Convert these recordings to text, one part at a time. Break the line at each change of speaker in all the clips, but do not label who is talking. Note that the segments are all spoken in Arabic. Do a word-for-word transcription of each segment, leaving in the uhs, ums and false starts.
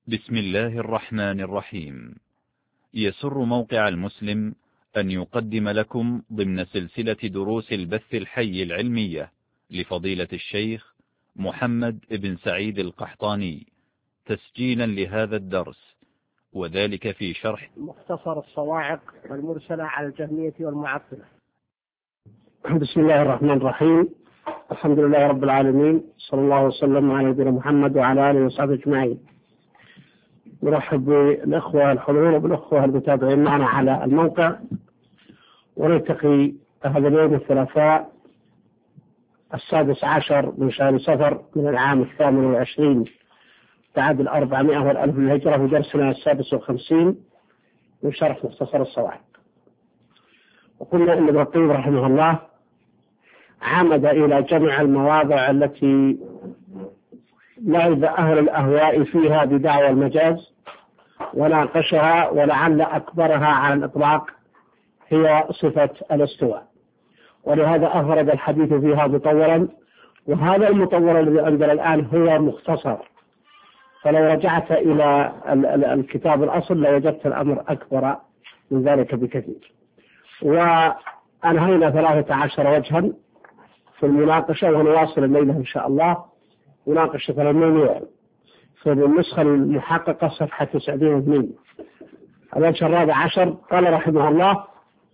بسم الله الرحمن الرحيم. يسر موقع المسلم أن يقدم لكم ضمن سلسلة دروس البث الحي العلمية لفضيلة الشيخ محمد بن سعيد القحطاني تسجيلا لهذا الدرس، وذلك في شرح
مختصر الصواعق والمرسلة على الجهمية والمعطلة. بسم الله الرحمن الرحيم. الحمد لله رب العالمين، صلى الله وسلم على نبينا محمد وعلى آله وصحبه أجمعين. نرحب بالأخوة الحضور وبالأخوة المتابعين معنا على الموقع، ونلتقي هذا اليوم الثلاثاء السادس عشر من شهر صفر من العام الثامن والعشرين بعد الأربعمائة والألف من الهجرة، في درسنا السادس والخمسين من شرح مختصر الصواعق. وقلنا أن ابن القيم رحمه الله عمد إلى جمع المواضع التي لعب أهل الأهواء فيها بدعوى المجاز، وناقشها، ولعل أكبرها على الإطلاق هي صفة الاستواء، ولهذا أفرد الحديث فيها مطولا، وهذا المطول الذي أنزل الآن هو مختصر، فلو رجعت إلى الكتاب الأصل لوجدت الأمر أكبر من ذلك بكثير. وأنهينا ثلاثة عشر وجها في المناقشة، ونواصل الليلة إن شاء الله مناقشة ثمانية في النسخة المحققة صفحة تسعين واثنين. الوجه الرابع عشر قال رحمه الله: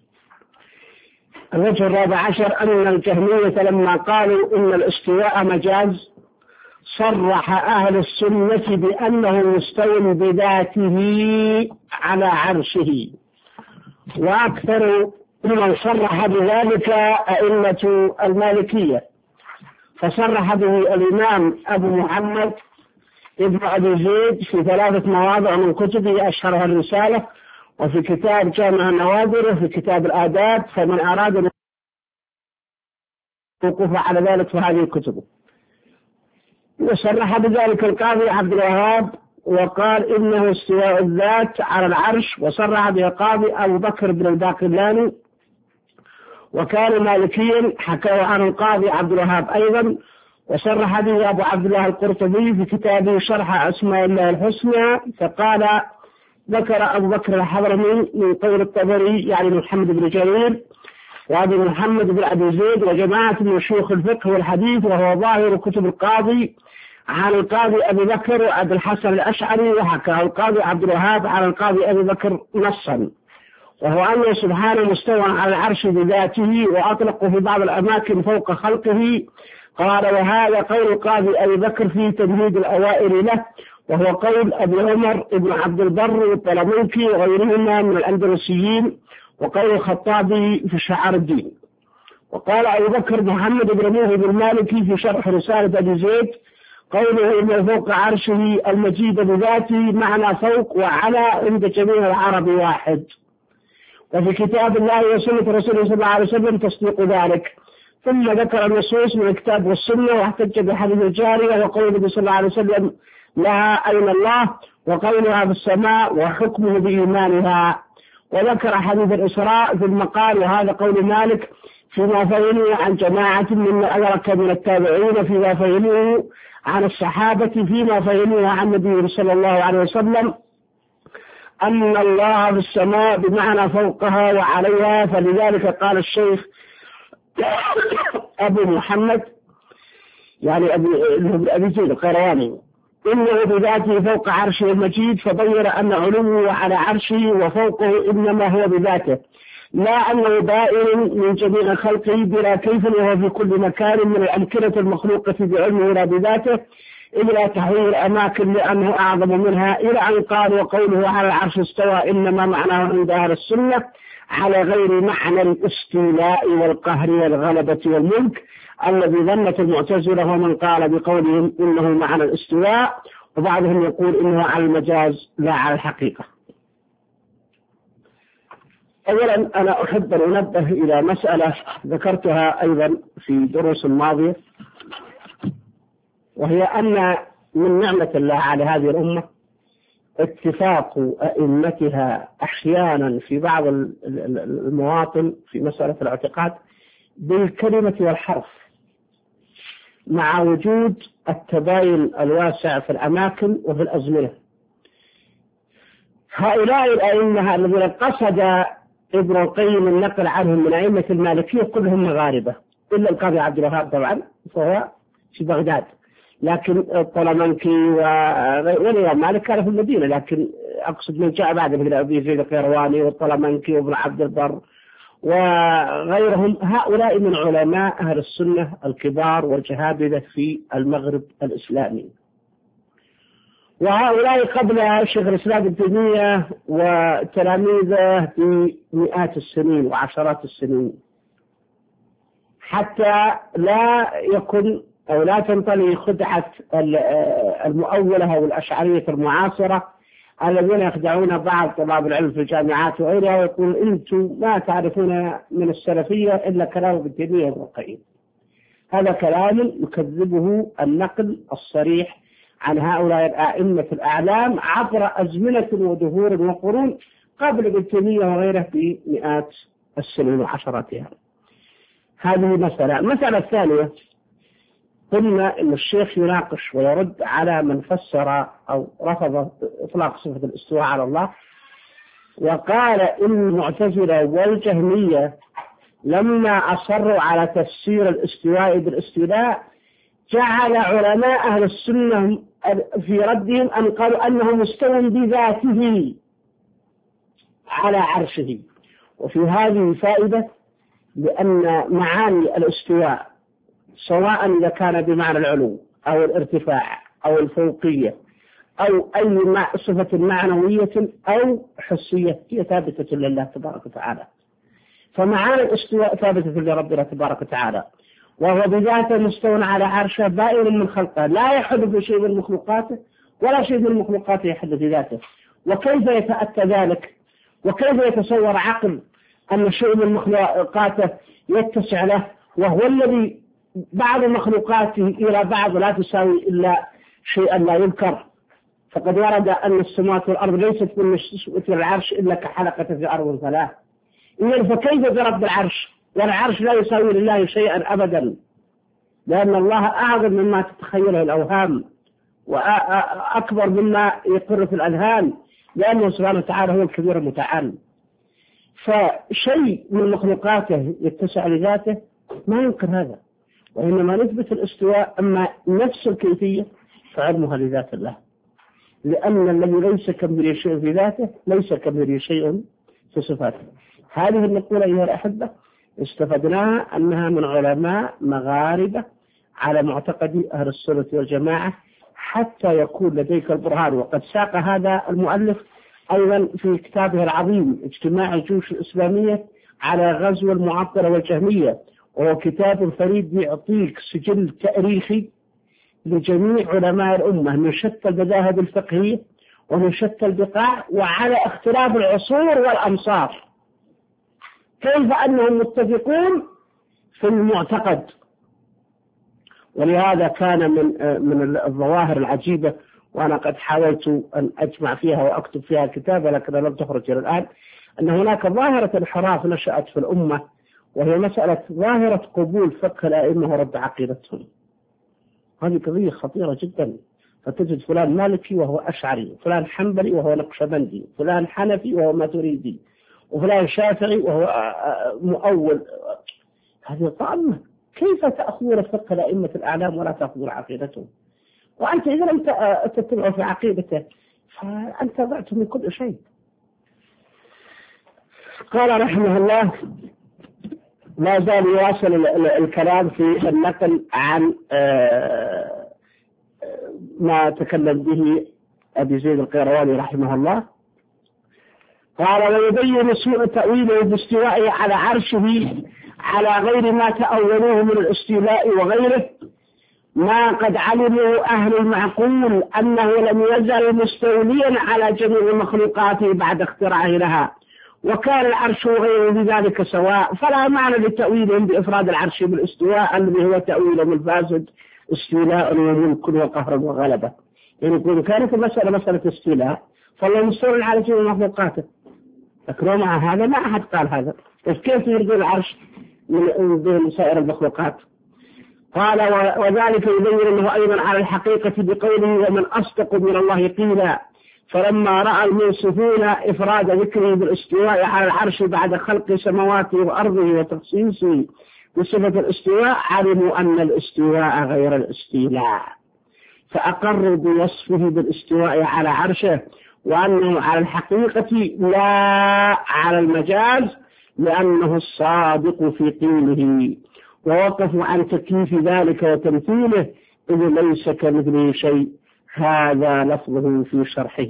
الوجه الرابع عشر أن الجهمية لما قالوا إن الاستواء مجاز صرح أهل السنة بأنه مستوٍ بذاته على عرشه، وأكثر من صرح بذلك أئمة المالكية، فصرح به الإمام أبو محمد ابن أبي زيد في ثلاثة مواضع من كتبه، أشهرها الرسالة، وفي كتاب جامع النوادر، وفي كتاب الآداب، فمن أراد الوقوف على ذلك فهذه كتبه. وصرح بذلك القاضي عبد الوهاب وقال إنه استواء الذات على العرش، وصرح به القاضي أبو بكر بن الباقلاني وكان مالكيا، حكاه عن القاضي عبد الوهاب أيضا، وصرح به أبو عبد الله القرطبي في كتابه شرح أسماء الله الحسنى، فقال ذكر أبو بكر الحضرمي من قول الطبري يعني محمد بن جرير وأبي محمد بن أبي زيد وجماعة من شيوخ الفقه والحديث، وهو ظاهر كتب القاضي، عن القاضي أبي بكر وأبي الحسن الأشعري، وحكى القاضي عبد الوهاب عن القاضي أبي بكر نصا، وهو أنه سبحانه مستوى على العرش بذاته، وأطلقه في بعض الأماكن فوق خلقه. قال: وهذا قول القاضي أبي بكر في تمهيد الأوائل له، وهو قول أبي عمر ابن عبد البر والطلمنكي وغيرهما من الأندلسيين، وقول الخطابي في شعار الدين. وقال أبو بكر محمد بن موهب المالكي في شرح رسالة أبي زيد قوله إن فوق عرشه المجيد بذاته معنى فوق وعلى عند جميع العرب واحد، وفي كتاب الله وسنة رسوله صلى الله عليه وسلم تصديق ذلك. ثم ذكر النصوص من الكتاب والسنة، واحتج بحديث الجارية وقول النبي صلى الله عليه وسلم لها أين الله، وقولها في السماء، وحكمه بإيمانها. وذكر حديث الإسراء في المقال، وهذا قول مالك فيما فهمه عن جماعة ممن أدرك من التابعين، فيما فهمه عن الصحابة، فيما فهمه عن النبي صلى الله عليه وسلم أن الله في السماء بمعنى فوقها وعليها. فلذلك قال الشيخ أبو محمد يعني أبي, أبي زيد القيرواني إنه بذاته فوق عرشه المجيد، فبين أن علوه على عرشه وفوقه إنما هو بذاته، لا أنه بائن من جميع خلقه بلا كيف، وهو في كل مكان من الأمكنة المخلوقة بعلمه لا بذاته، إلا تحويل الأماكن لأنه أعظم منها، إلى أن قال: وقوله على العرش استوى إنما معناه عند أهل السنة على غير معنى الاستيلاء والقهر والغلبة والملك الذي ظنت المعتزلة، ومن قال بقولهم إنه معنى الاستواء، وبعضهم يقول إنه على المجاز لا على الحقيقة. أولا أنا أحب أن أنبه إلى مسألة ذكرتها أيضا في دروس الماضية، وهي أن من نعمة الله على هذه الأمة اتفاق أئمتها أحيانا في بعض المواطن في مسألة الاعتقاد بالكلمة والحرف، مع وجود التباين الواسع في الأماكن وفي الأزمنة. هؤلاء الأئمة الذين قصد ابن القيم النقل عنهم من أئمة المالكية كلهم مغاربة إلا القاضي عبد الوهاب طبعا فهو في بغداد، لكن الطلمنكي وغير مالك كان في المدينة، لكن أقصد من جاء بعد مثل أبي زيد القيرواني والطلمنكي وابن عبد البر وغيرهم، هؤلاء من علماء أهل السنة الكبار والجهابذة في المغرب الإسلامي. وهؤلاء قبل شيخ الإسلام ابن تيمية وتلاميذه بمئات السنين وعشرات السنين، حتى لا يكن أو لا تنطلي خدعة المؤولة أو الأشعرية المعاصرة الذين يخدعون بعض طلاب العلم في الجامعات وغيرها ويقول أنتم ما تعرفون من السلفية إلا كلام ابن تيمية وابن القيم. هذا كلام يكذبه النقل الصريح عن هؤلاء الأئمة الأعلام عبر أزمنة ودهور وقرون قبل ابن تيمية وغيره بمئات السنين وعشراتها. هذه مسألة. المسألة الثانية، قلنا أن الشيخ يناقش ويرد على من فسر أو رفض إطلاق صفة الاستواء على الله، وقال إن المعتزلة والجهمية لما أصروا على تفسير الاستواء بالاستيلاء جعل علماء أهل السنة في ردهم أن قالوا أنه مستوى بذاته على عرشه. وفي هذه فائدة، لأن معاني الاستواء سواء إذا كان بمعنى العلو أو الارتفاع أو الفوقية أو أي صفة معنوية أو حسية هي ثابتة لله تبارك وتعالى. فمعاني الاستواء ثابتة لربنا تبارك وتعالى، وهو بذاته مستوى على عرشه بائن من خلقه، لا يحدث شيء من مخلوقاته ولا شيء من مخلوقاته يحدث ذاته. وكيف يتأتى ذلك؟ وكيف يتصور عقل أن شيء من مخلوقاته يتسع له، وهو الذي بعض مخلوقاته إلى بعض لا تساوي إلا شيئا لا يذكر؟ فقد ورد أن السماوات والأرض ليست من مثل العرش إلا كحلقة في أرض ثلاث. إذن فكيف برب العرش؟ والعرش لا يساوي لله شيئا أبدا، لأن الله أعظم مما تتخيله الأوهام وأكبر مما يقر في الأذهان، لأنه سبحانه وتعالى هو الكبير المتعال. فشيء من مخلوقاته يتسع لذاته ما ينكر هذا، وإنما نثبت الاستواء. أما نفس الكيفية فعلمها لذات الله، لأن الذي ليس كمثله شيء في ذاته ليس كمثله شيء في صفاته. هذه النقولة أيها الأحبة استفدناها أنها من علماء مغاربة على معتقد أهل السنة والجماعة، حتى يكون لديك البرهان. وقد ساق هذا المؤلف أيضا في كتابه العظيم اجتماع الجيوش الإسلامية على غزو المعطلة والجهمية، وهو كتاب فريد يعطيك سجل تاريخي لجميع علماء الأمة من شتى المذاهب الفقهية ومن شتى البقاع وعلى اختلاف العصور والأمصار، كيف أنهم متفقون في المعتقد. ولهذا كان من من الظواهر العجيبة، وأنا قد حاولت أن أجمع فيها وأكتب فيها كتابا لكن لم تخرج إلى الآن، أن هناك ظاهرة انحراف نشأت في الأمة، وهي مسألة ظاهرة قبول فقه الأئمة ورد عقيدتهم. هذه قضية خطيرة جدا. فتجد فلان مالكي وهو أشعري، فلان حنبلي وهو نقشبندي، فلان حنفي وهو ماتريدي، وفلان شافعي وهو مؤول. هذه طامة. كيف تأخذون فقه الأئمة الأعلام ولا تأخذون عقيدتهم؟ وأنت إذا لم تتبع في عقيدته فأنت ضعت من كل شيء. قال رحمه الله: لا زال يواصل الكلام في النقل عن ما تكلم به أبي زيد القيرواني رحمه الله. قال: ويبين سوء تأويله باستوائه على عرشه على غير ما تأولوه من الاستيلاء وغيره، ما قد علموا أهل المعقول أنه لم يزل مستوليا على جميع مخلوقاته بعد اختراعه لها، وكان العرش وغيره بذلك سواء، فلا معنى لتأويلهم بإفراد العرش بالاستواء الذي هو تأويلهم الفاسد استيلاء وملك وقهر وغلبة. يعني يقول كانت المسألة مسألة استيلاء فالله مستولي على جميع مخلوقاته، لكن مع هذا ما أحد قال هذا. كيف يرضي العرش من سائر المخلوقات؟ قال: وذلك يبين أنه أيضا على الحقيقة بقوله: ومن أصدق من الله قيلا، فلما رأى المنصفون إفراد ذكره بالاستواء على العرش بعد خلق سماواته وأرضه وتخصيصه بصفة الاستواء علموا أن الاستواء غير الاستيلاء، فأقروا بوصفه بالاستواء على عرشه وأنه على الحقيقة لا على المجاز، لأنه الصادق في قيله، ووقفوا عن تكييف ذلك وتمثيله إذ ليس كمثله شيء. هذا لفظه في شرحه.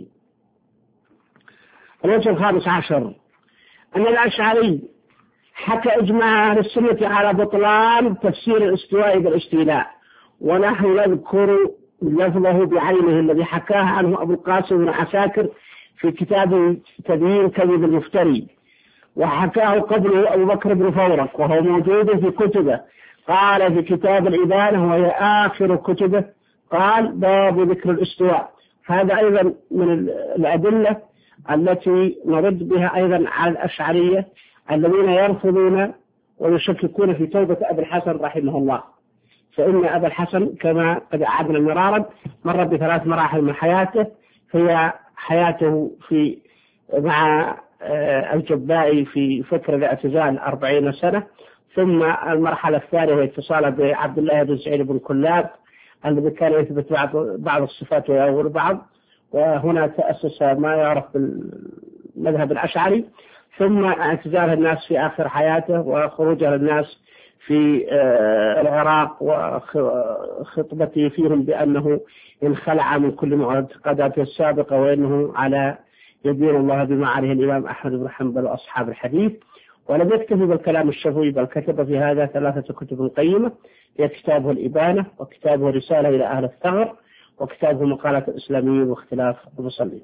الوجه الخامس عشر أن الأشعري حكى إجماع أهل السنة على بطلان تفسير الاستواء بالاستيلاء، ونحن نذكر لفظه بعينه الذي حكاه عنه أبو القاسم بن عساكر في كتاب تبيين كذب المفتري، وحكاه قبله أبو بكر بن فورق وهو موجود في كتبه. قال في كتاب الإبانة وهي آخر كتبه قال باب ذكر الاستواء. هذا أيضا من الأدلة التي نرد بها أيضا على الأشعرية الذين يرفضون ويشككون في توبة أبي الحسن رحمه الله، فإن أبا الحسن كما قد أعدنا مرارا مر بثلاث مراحل من حياته، هي حياته في مع الجبائي في فكر الاعتزال أربعين سنة، ثم المرحلة الثانية اتصاله بعبد الله بن سعيد بن كلاب الذي كان يثبت بعض بعض الصفات ويأول بعض، وهنا تأسس ما يعرف بالمذهب الأشعري، ثم اعتزال الناس في آخر حياته وخروجه للناس في العراق وخطبته فيهم بأنه انخلع من كل معتقداته السابقة وأنه على يدين الله بما عليه الإمام أحمد بن حنبل وأصحاب الحديث. ولم يكتفي بالكلام الشفوي بل كتب في هذا ثلاثة كتب قيمة، هي كتابه الإبانة، وكتابه رسالة إلى أهل الثغر، وكتابه مقالة الإسلاميين واختلاف المصلين.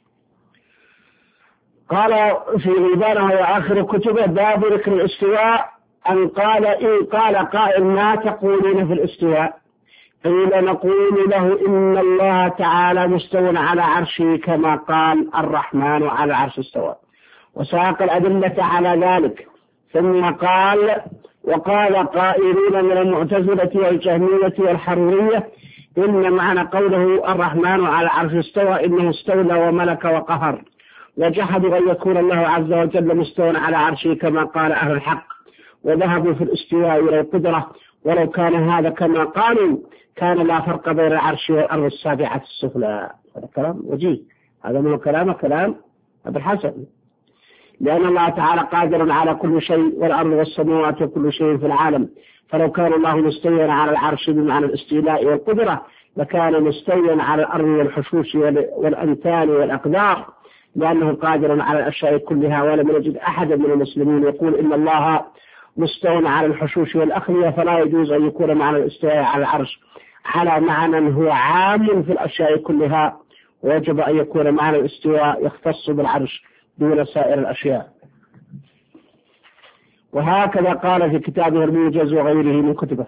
قال في الإبانة وهي آخر كتبه باب ذكر الاستواء أن قال إن قال قائل ما تقولون في الاستواء؟ قيل نقول له إن الله تعالى مستوى على عرشه كما قال الرحمن على العرش استوى، وساق الأدلة على ذلك. ثم قال وقال قائلون من المعتزلة والجهمية والحرورية إن معنى قوله الرحمن على العرش استوى إنه استولى وملك وقهر، وجحدوا أن يكون الله عز وجل مستوى على عرشه كما قال أهل الحق، وذهبوا في الاستواء إلى القدرة، ولو كان هذا كما قالوا كان لا فرق بين العرش والأرض السابعة السفلى. هذا كلام وجيه، هذا من كلام كلام أبي الحسن، لأن الله تعالى قادر على كل شيء والأرض والسماوات وكل شيء في العالم، فلو كان الله مستويا على العرش بمعنى الاستيلاء والقدرة لكان مستويا على الأرض والحشوش والأمثال والأقدار، لأنه قادر على الأشياء كلها. ولم نجد أحدا من المسلمين يقول إن الله مستوى على الحشوش والأخلية، فلا يجوز أن يكون معنى الاستواء على العرش على معنى هو عام في الأشياء كلها، ويجب أن يكون معنى الاستواء يختص بالعرش دون سائر الأشياء. وهكذا قال في كتابه الموجز وغيره من كتبه.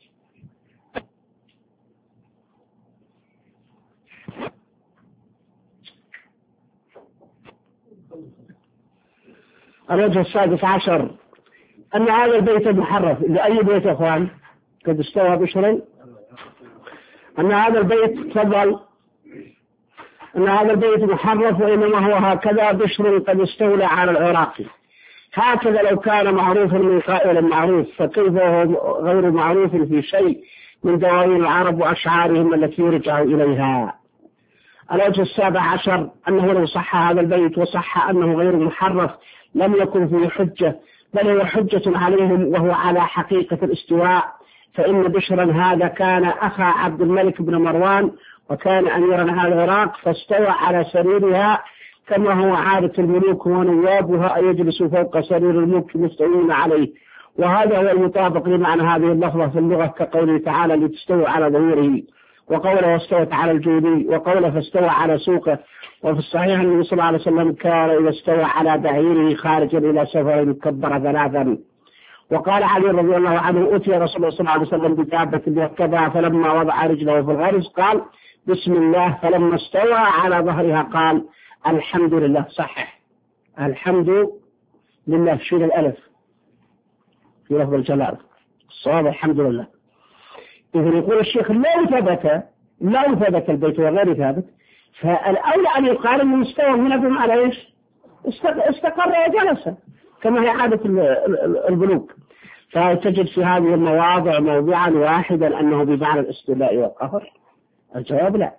الوجه السادس عشر أن هذا البيت المحرف لأي بيت يا أخوان قد استوى بشرا، أن هذا البيت تفضل أن هذا البيت محرف وإنما هو هكذا بشر قد استولى على العراق، هكذا لو كان معروفا من قائل معروف فكيف هو غير معروف في شيء من دواوين العرب وأشعارهم التي يرجع إليها. الوجه السابع عشر أنه لو صح هذا البيت وصح أنه غير محرف لم يكن فيه حجة، بل هو حجة عليهم وهو على حقيقة الاستواء، فإن بشرا هذا كان أخا عبد الملك بن مروان وكان أميرا على العراق، فاستوى على سريرها كما هو عادة الملوك ونوابها أن يجلسوا فوق سرير الملك مستوين عليه، وهذا هو المطابق لمعنى هذه اللفظة في اللغة كقوله تعالى لتستوى على ظهوره، وقوله واستوت على الجودي، وقوله فاستوى على سوقه. وفي الصحيح النبي صلى الله عليه وسلم كان إذا استوى على بعيره خارجا إلى سفر كبر ثلاثا. وقال علي رضي الله عنه أتي رسول الله صلى الله عليه وسلم بدابة يركبها فلما وضع رجله في الغرز قال بسم الله، فلما استوى على ظهرها قال الحمد لله. صحح الحمد لله شيل الألف في لفظ الجلال، الصواب الحمد لله. إذن يقول الشيخ لو ثبت لو ثبت البيت وغير ثابت فالأولى أن يقال أن المستوى هنا بمعنى إيش؟ استقر وجلس كما هي عادة البلوغ. فتجد في هذه المواضع موضعا واحدا أنه بمعنى الاستيلاء والقهر. الجواب لا.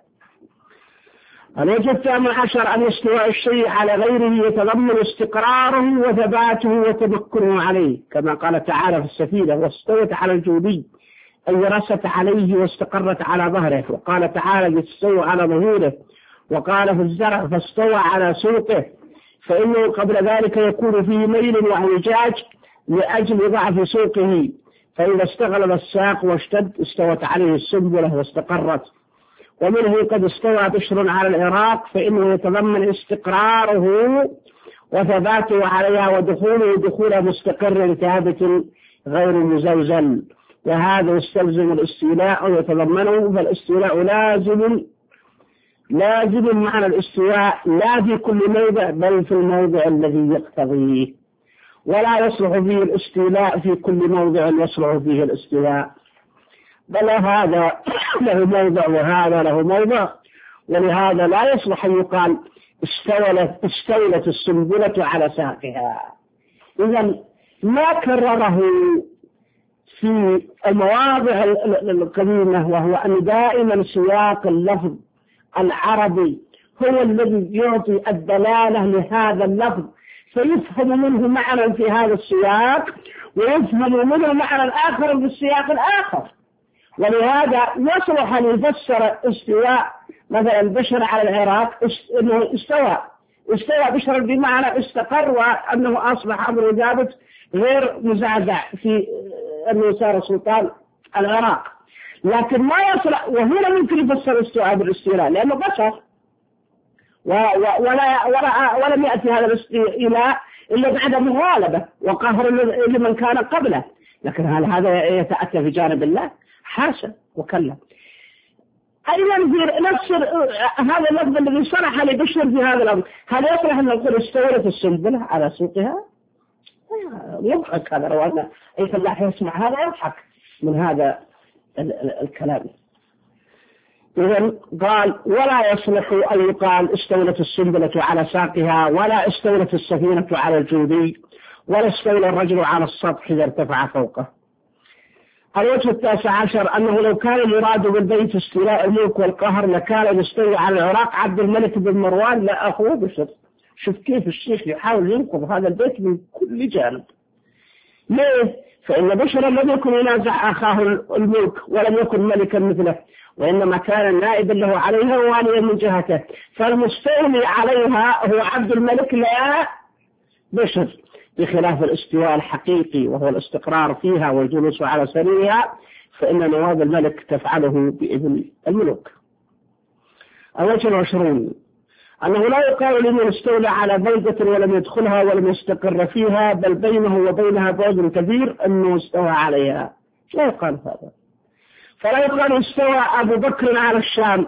الوجه الثامن عشر أن استواء الشيء على غيره يتضمن استقراره وثباته وتمكنه عليه، كما قال تعالى في السفينة: واستوت على الجودي أي رست عليه واستقرت على ظهره. وقال تعالى: استوى على ظهوره. وقال في الزرع: فاستوى على سوقه، فإنه قبل ذلك يكون فيه ميل واعوجاج لأجل ضعف سوقه، فإذا استغلب الساق واشتد استوت عليه السنبلة واستقرت. ومنه قد استوى بشر على العراق، فإنه يتضمن استقراره وثباته عليها ودخوله دخول مستقر ثابت غير مزلزل، وهذا يستلزم الاستيلاء أو يتضمنه. فالاستيلاء لازم لازم معنى الاستواء لا في كل موضع بل في الموضع الذي يقتضيه، ولا يصلح فيه الاستيلاء في كل موضع يصلح فيه الاستواء، بل هذا له موضع وهذا له موضع. ولهذا لا يصلح أن يقال استولت, استولت السنبلة على ساقها. إذا ما كرره في المواضع القديمة، وهو أن دائما سياق اللفظ العربي هو الذي يعطي الدلالة لهذا اللفظ، فيفهم منه معنى في هذا السياق ويفهم منه معنى آخر في السياق الآخر. ولهذا يصلح أن يفسر استواء مثلا بشر على العراق أنه استوى استوى بشر بمعنى استقر وأنه أصبح أمر ثابت غير مزعزع في أنه صار سلطان العراق. لكن ما يصلح، وهنا ممكن يفسر الاستواء بالاستيلاء لأنه بشر ولا ولا ولم يأتي هذا الاستيلاء إلا بعد مغالبة وقهر لمن كان قبله. لكن هل هذا يتأتى في جانب الله؟ حاشا وكلا. أيضا في نفس هذا اللفظ الذي صرح لبشر في هذا الأمر، هل يصلح أن نقول استولت السنبلة على سوقها؟ يضحك هذا، لو أن أي فلاح يسمع هذا يضحك من هذا الكلام. إذن قال: ولا يصلح أن يقال استولت السنبلة على ساقها، ولا استولت السفينة على الجودي، ولا استولى الرجل على السطح إذا ارتفع فوقه. الوجه التاسع عشر أنه لو كان المراد بالبيت استيلاء الملك والقهر لكان مستولى على العراق عبد الملك بن مروان لا أخوه بشر. شوف كيف الشيخ يحاول ينقض هذا البيت من كل جانب. ليه؟ فإن بشر لم يكن ينازع أخاه الملك ولم يكن ملكا مثله، وإنما كان نائبا له عليها واليا من جهته، فالمستولي عليها هو عبد الملك لا بشر، بخلاف الاستواء الحقيقي وهو الاستقرار فيها والجلوس على سريرها، فإن نواب الملك تفعله بإذن الملوك. الوجه العشرون أنه لا يقال لمن استولى على بلدة ولم يدخلها ولم يستقر فيها بل بينه وبينها بعد كبير أنه استوى عليها، لا يقال هذا. فلا يقال استوى أبو بكر على الشام،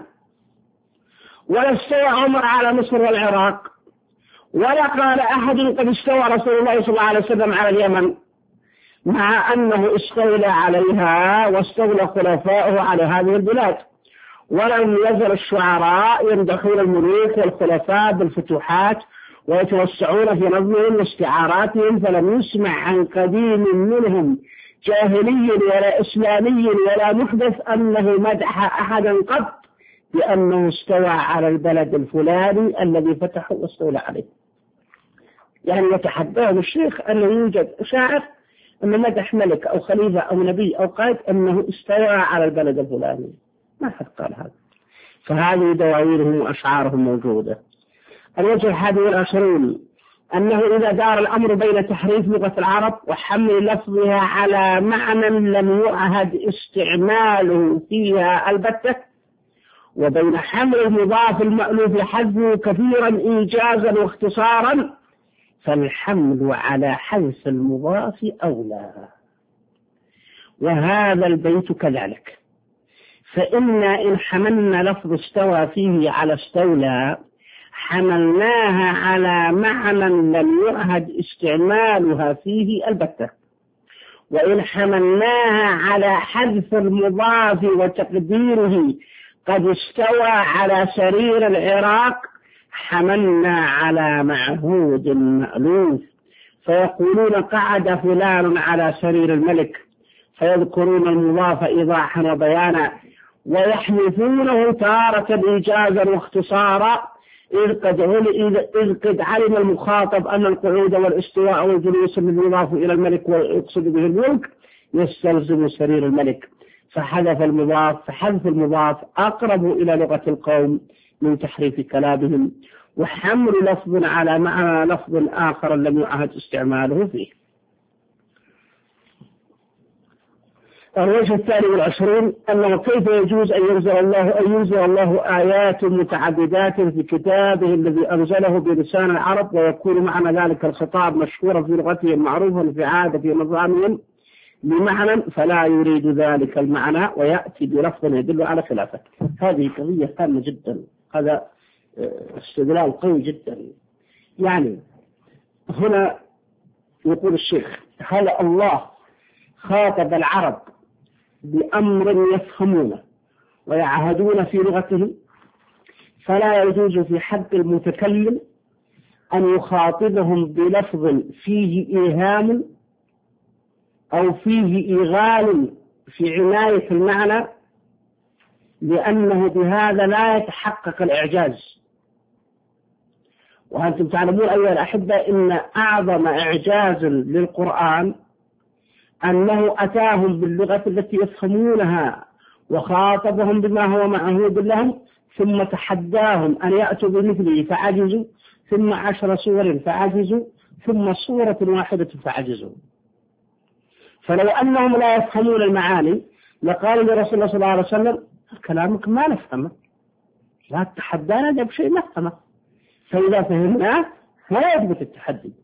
ولا استوى عمر على مصر والعراق، ولا قال أحد قد استوى رسول الله صلى الله عليه وسلم على اليمن، مع أنه استولى عليها واستولى خلفاؤه على هذه البلاد. ولم يزل الشعراء يمدحون الملوك والخلفاء بالفتوحات ويتوسعون في نظمهم واستعاراتهم، فلم يسمع عن قديم منهم جاهلي ولا إسلامي ولا محدث أنه مدح أحدا قط بأنه استوى على البلد الفلاني الذي فتحه واستولى عليه. يعني يتحداه الشيخ أنه يوجد شاعر أنه مدح ملك أو خليفة أو نبي أو قائد أنه استوى على البلد الفلاني، ما حد قال هذا. فهذه دواويرهم وأشعارهم موجودة. الوجه الحادي والعشرون أنه إذا دار الأمر بين تحريف لغة العرب وحمل لفظها على معنى لم يعهد استعماله فيها البتة، وبين حمل المضاف المألوف حذفه كثيرا إيجازا واختصارا، فالحمل على حذف المضاف أولى. وهذا البيت كذلك، فإن إن حملنا لفظ استوى فيه على استولى حملناها على معنى لم يعهد استعمالها فيه البتة، وإن حملناها على حذف المضاف وتقديره قد استوى على سرير العراق حملنا على معهود مألوف، فيقولون قعد فلان على سرير الملك، فيذكرون المضاف إيضاحا وبيانا، ويحذفونه تارة إيجازا واختصارا، إذ قد إذ قد علم المخاطب أن القعود والاستواء والجلوس المضاف إلى الملك ويقصد به الملك يستلزم سرير الملك، فحذف المضاف فحذف المضاف أقرب إلى لغة القوم من تحريف كلامهم، وحمل لفظ على معنى لفظ آخر لم يعهد استعماله فيه. الوجه الثاني والعشرين أنه كيف يجوز أن ينزل الله أن ينزل الله آيات متعددات في كتابه الذي أنزله بلسان العرب، ويكون معنى ذلك الخطاب مشهورا في لغتهم معروفا في عادة نظامهم بمعنى فلا يريد ذلك المعنى ويأتي بلفظ يدل على خلافه. هذه قضية هامة جدا، هذا استدلال قوي جدا. يعني هنا يقول الشيخ: هل الله خاطب العرب بأمر يفهمونه ويعهدون في لغته، فلا يجوز في حق المتكلم أن يخاطبهم بلفظ فيه إيهام أو فيه إيغال في عناية المعنى، لأنه بهذا لا يتحقق الإعجاز. وأنتم تعلمون أيها الأحبة إن أعظم إعجاز للقرآن أنه أتاهم باللغة التي يفهمونها وخاطبهم بما هو معهود لهم، ثم تحداهم أن يأتوا بمثله فعجزوا، ثم عشر سور فعجزوا، ثم سورة واحدة فعجزوا. فلو أنهم لا يفهمون المعاني لقالوا لرسول الله صلى الله عليه وسلم: كلامك ما نفهمه، لا تتحدانا بشيء نفهمه. فإذا فهمناه لا يثبت التحدي.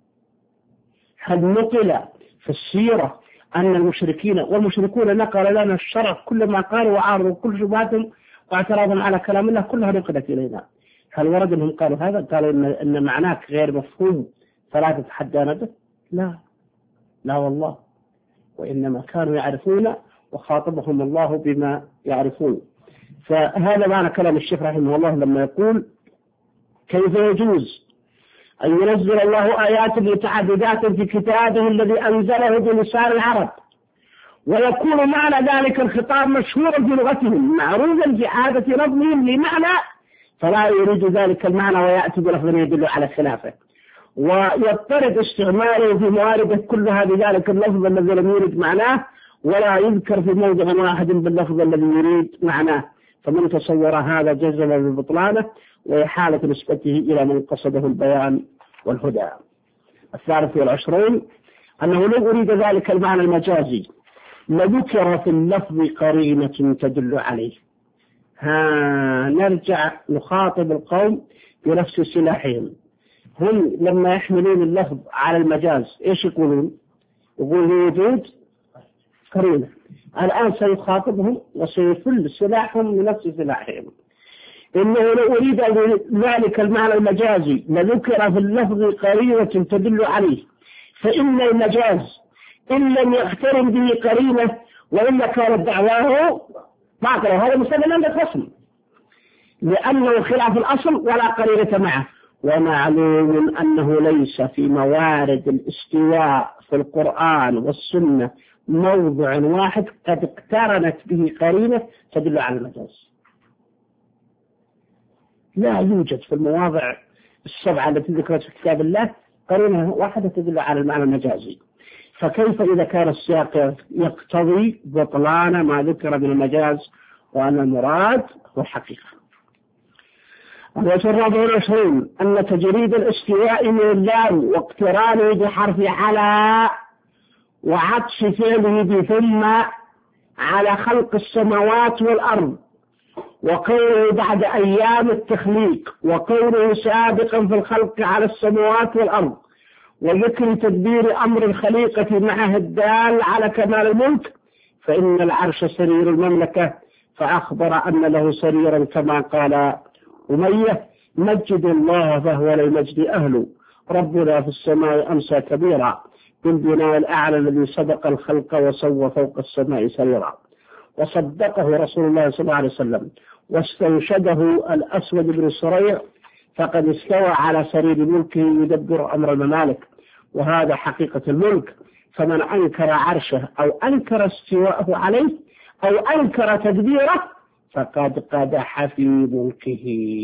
هل نقل في السيرة أن المشركين والمشركون نقل لنا الشرع كل ما قالوا وعارضوا كل شبهاتهم واعتراضهم على كلام الله كلها نقلت إلينا؟ هل ورد أنهم قالوا هذا؟ قالوا إن, إن معناك غير مفهوم فلا تتحدانا به؟ لا لا والله، وإنما كانوا يعرفون وخاطبهم الله بما يعرفون. فهذا معنى كلام الشيخ رحمه الله لما يقول: كيف يجوز أن ينزل الله آيات متعددات في كتابه الذي أنزله بلسان العرب، ويكون معنى ذلك الخطاب مشهورا في لغتهم معروفا في عادة نظمهم لمعنى فلا يريد ذلك المعنى ويأتي بلفظ يدل على خلافه، ويضطرد استعماله في موارده كلها بذلك اللفظ الذي لم يرد معناه، ولا يذكر في موضع واحد باللفظ الذي يريد معناه. فمن تصور هذا جزم ببطلانه وإحالة نسبته إلى من قصده البيان والهدى. الثالث والعشرون أنه لو أريد ذلك المعنى المجازي لذكر في اللفظ قرينة تدل عليه. ها نرجع نخاطب القوم بنفس سلاحهم. هم لما يحملون اللفظ على المجاز إيش يقولون؟ يقولون وجود قرينة. الآن سيخاطبهم وسيفل سلاحهم بنفس سلاحهم. إنه لو أريد ذلك المعنى المجازي لذكر في اللفظ قرينة تدل عليه، فإن المجاز إن لم يقترن به قرينة وإلا كانت دعواه باطلة، هذا مسلم عند الخصم، لأنه خلاف الأصل ولا قرينة معه. ومعلوم أنه ليس في موارد الاستواء في القرآن والسنة موضع واحد قد اقترنت به قرينة تدل على المجاز. لا يوجد في المواضع السبعة التي ذكرت في كتاب الله قرينة واحدة تدل على المعنى المجازي، فكيف إذا كان السياق يقتضي بطلان ما ذكر من المجاز وأن المراد هو الحقيقة. الوجه الرابع والعشرون أن تجريد الاستواء من اللام واقترانه بحرف على وعطف فعله بثم على خلق السماوات والأرض، وقوله بعد أيام التخليق، وقوله سابقا في الخلق على السماوات والأرض، وذكر تدبير أمر الخليقة معه الدال على كمال الملك، فإن العرش سرير المملكة، فأخبر أن له سريرا كما قال أمية: مجد الله فهو للمجد أهل، ربنا في السماء أمسى كبيرا، بالبناء الأعلى الذي سبق الخلق وسوى فوق السماء سريرا. وصدقه رسول الله صلى الله عليه وسلم واستنشده الأسود بن صريع فقد استوى على سرير ملكه يدبر أمر الممالك، وهذا حقيقة الملك. فمن أنكر عرشه أو أنكر استواءه عليه أو أنكر تدبيره فقد قدح في ملكه.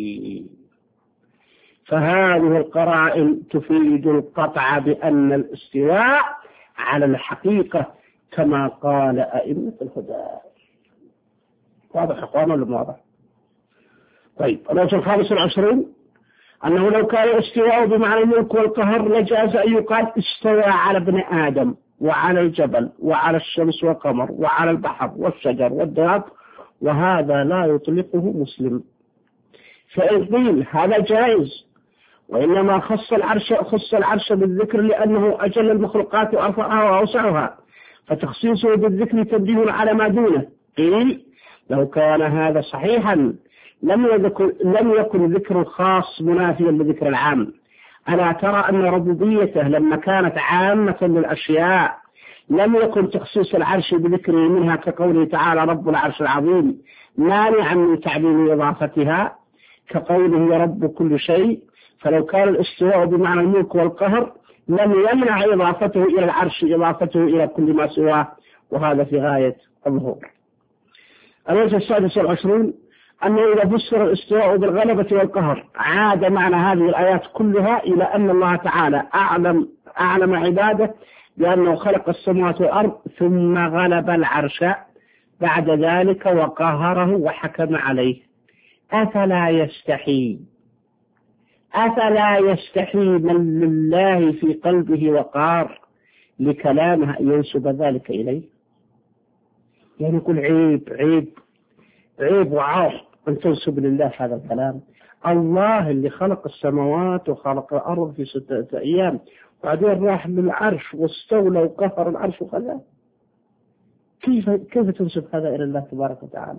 فهذه القرائن تفيد القطع بأن الاستواء على الحقيقة كما قال أئمة الهدى. واضح أخوانا ولا واضح؟ طيب، الوجه الخامس والعشرين أنه لو كان الاستواء بمعنى الملك والقهر لجاز أن يقال استوى على ابن آدم وعلى الجبل وعلى الشمس والقمر وعلى البحر والشجر والدواب، وهذا لا يطلقه مسلم. فإن قيل هذا جائز، وإنما خص العرش خص العرش بالذكر لأنه أجل المخلوقات وأرفعها وأوسعها، فتخصيصه بالذكر تنبيه على ما دونه. قيل لو كان هذا صحيحا لم يكن لم يكن ذكر الخاص منافيا لذكر العام. ألا ترى أن ربوبيته لما كانت عامة للأشياء لم يكن تخصيص العرش بذكره منها كقوله تعالى رب العرش العظيم مانعا من تعليم إضافتها، كقوله رب كل شيء. فلو كان الاستواء بمعنى الملك والقهر لم يمنع إضافته إلى العرش إضافته إلى كل ما سواه، وهذا في غاية الظهور. الوجه السادس والعشرون أنه إذا فسر الاستواء بالغلبة والقهر عاد معنى هذه الآيات كلها إلى أن الله تعالى أعلم أعلم عباده بأنه خلق السماوات والأرض ثم غلب العرش بعد ذلك وقهره وحكم عليه. أفلا يستحي أفلا يستحي من لله في قلبه وقار لكلامه أن ينسب ذلك إليه؟ يعني يقول عيب عيب عيب وعار أن تنسب لله هذا الكلام. الله اللي خلق السماوات وخلق الأرض في ستة أيام وبعدين راح للعرش واستولى وقهر العرش وخلاه، كيف كيف تنسب هذا إلى الله تبارك وتعالى؟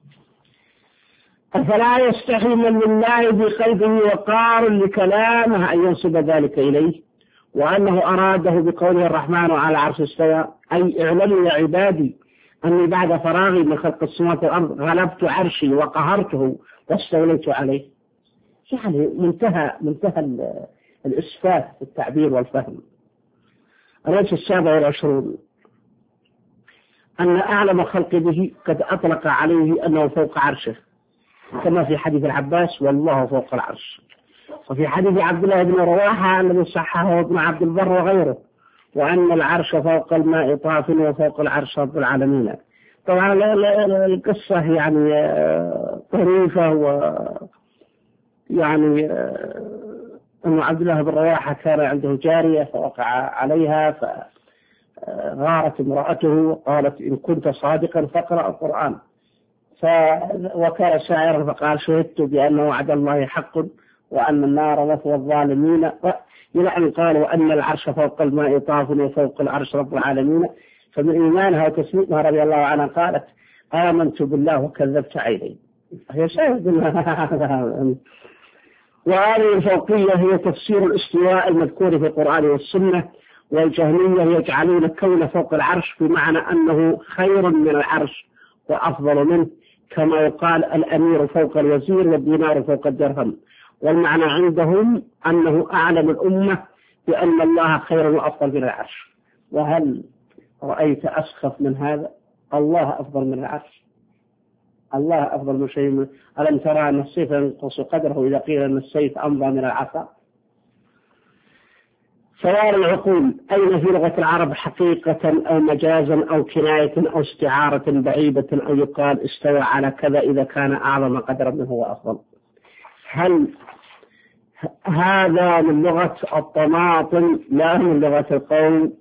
أفلا يستحي من لله في قلبه وقار لكلامه أن ينسب ذلك إليه، وأنه أراده بقوله الرحمن على العرش استوى، أي اعلموا يا عبادي أني بعد فراغي من خلق السماوات والأرض غلبت عرشي وقهرته واستوليت عليه. يعني منتهى منتهى الإسفاف في التعبير والفهم. الوجه السابع والعشرون أن أعلم خلق به قد أطلق عليه أنه فوق عرشه، كما في حديث العباس والله فوق العرش، وفي حديث عبد الله بن رواحة الذي صححه ابن عبد البر وغيره، وأن العرش فوق الماء طاف وفوق العرش رب العالمين. طبعا القصة يعني طريفة، و يعني أن عبد الله بن رواحة كان عنده جارية فوقع عليها فغارت امرأته وقالت إن كنت صادقا فاقرأ القرآن، ف... وكان شاعرا فقال شهدت بأن وعد الله حق وأن النار مثوى الظالمين، إلى أن قال وأن العرش فوق الماء طاف وفوق العرش رب العالمين. فمن إيمانها وتسليمها رضي الله عنها قالت آمنت بالله وكذبت عيني. هي شاهد. وهذه الفوقية هي تفسير الاستواء المذكور في القرآن والسنة. والجهمية يجعلون كون فوق العرش بمعنى أنه خير من العرش وأفضل منه، كما يقال الأمير فوق الوزير والدينار فوق الدرهم. والمعنى عندهم أنه أعلم الأمة بأن الله خير وأفضل من العرش. وهل رأيت أسخف من هذا؟ الله أفضل من العرش، الله أفضل من شيء من... ألم ترى أن السيف ينقص قدره إذا قيل أن السيف أمضى من العصا؟ سواء العقول أين في لغة العرب حقيقة أو مجازا أو كناية أو استعارة بعيدة أو يقال استوى على كذا إذا كان أعظم قدرا منه وأفضل. هل هذا من لغة الطماطم لا من لغة القوم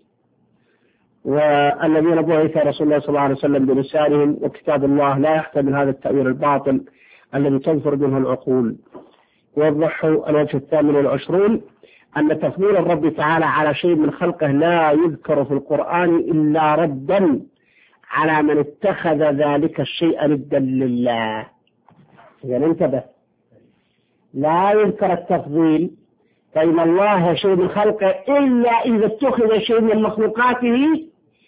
والذين بعث رسول الله صلى الله عليه وسلم بلسانهم، وكتاب الله لا يحتمل هذا التأويل الباطل الذي تنفر منه العقول. يوضح الوجه الثامن والعشرون أن تفضيل الرب تعالى على شيء من خلقه لا يذكر في القرآن إلا ردا على من اتخذ ذلك الشيء ندا لله. إذا انتبه، لا يذكر التفضيل فإن الله شيء من خلقه إلا إذا اتخذ شيء من مخلوقاته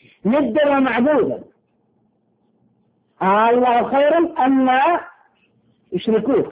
ندا ومعبودا. الله خيرا أما يشركون.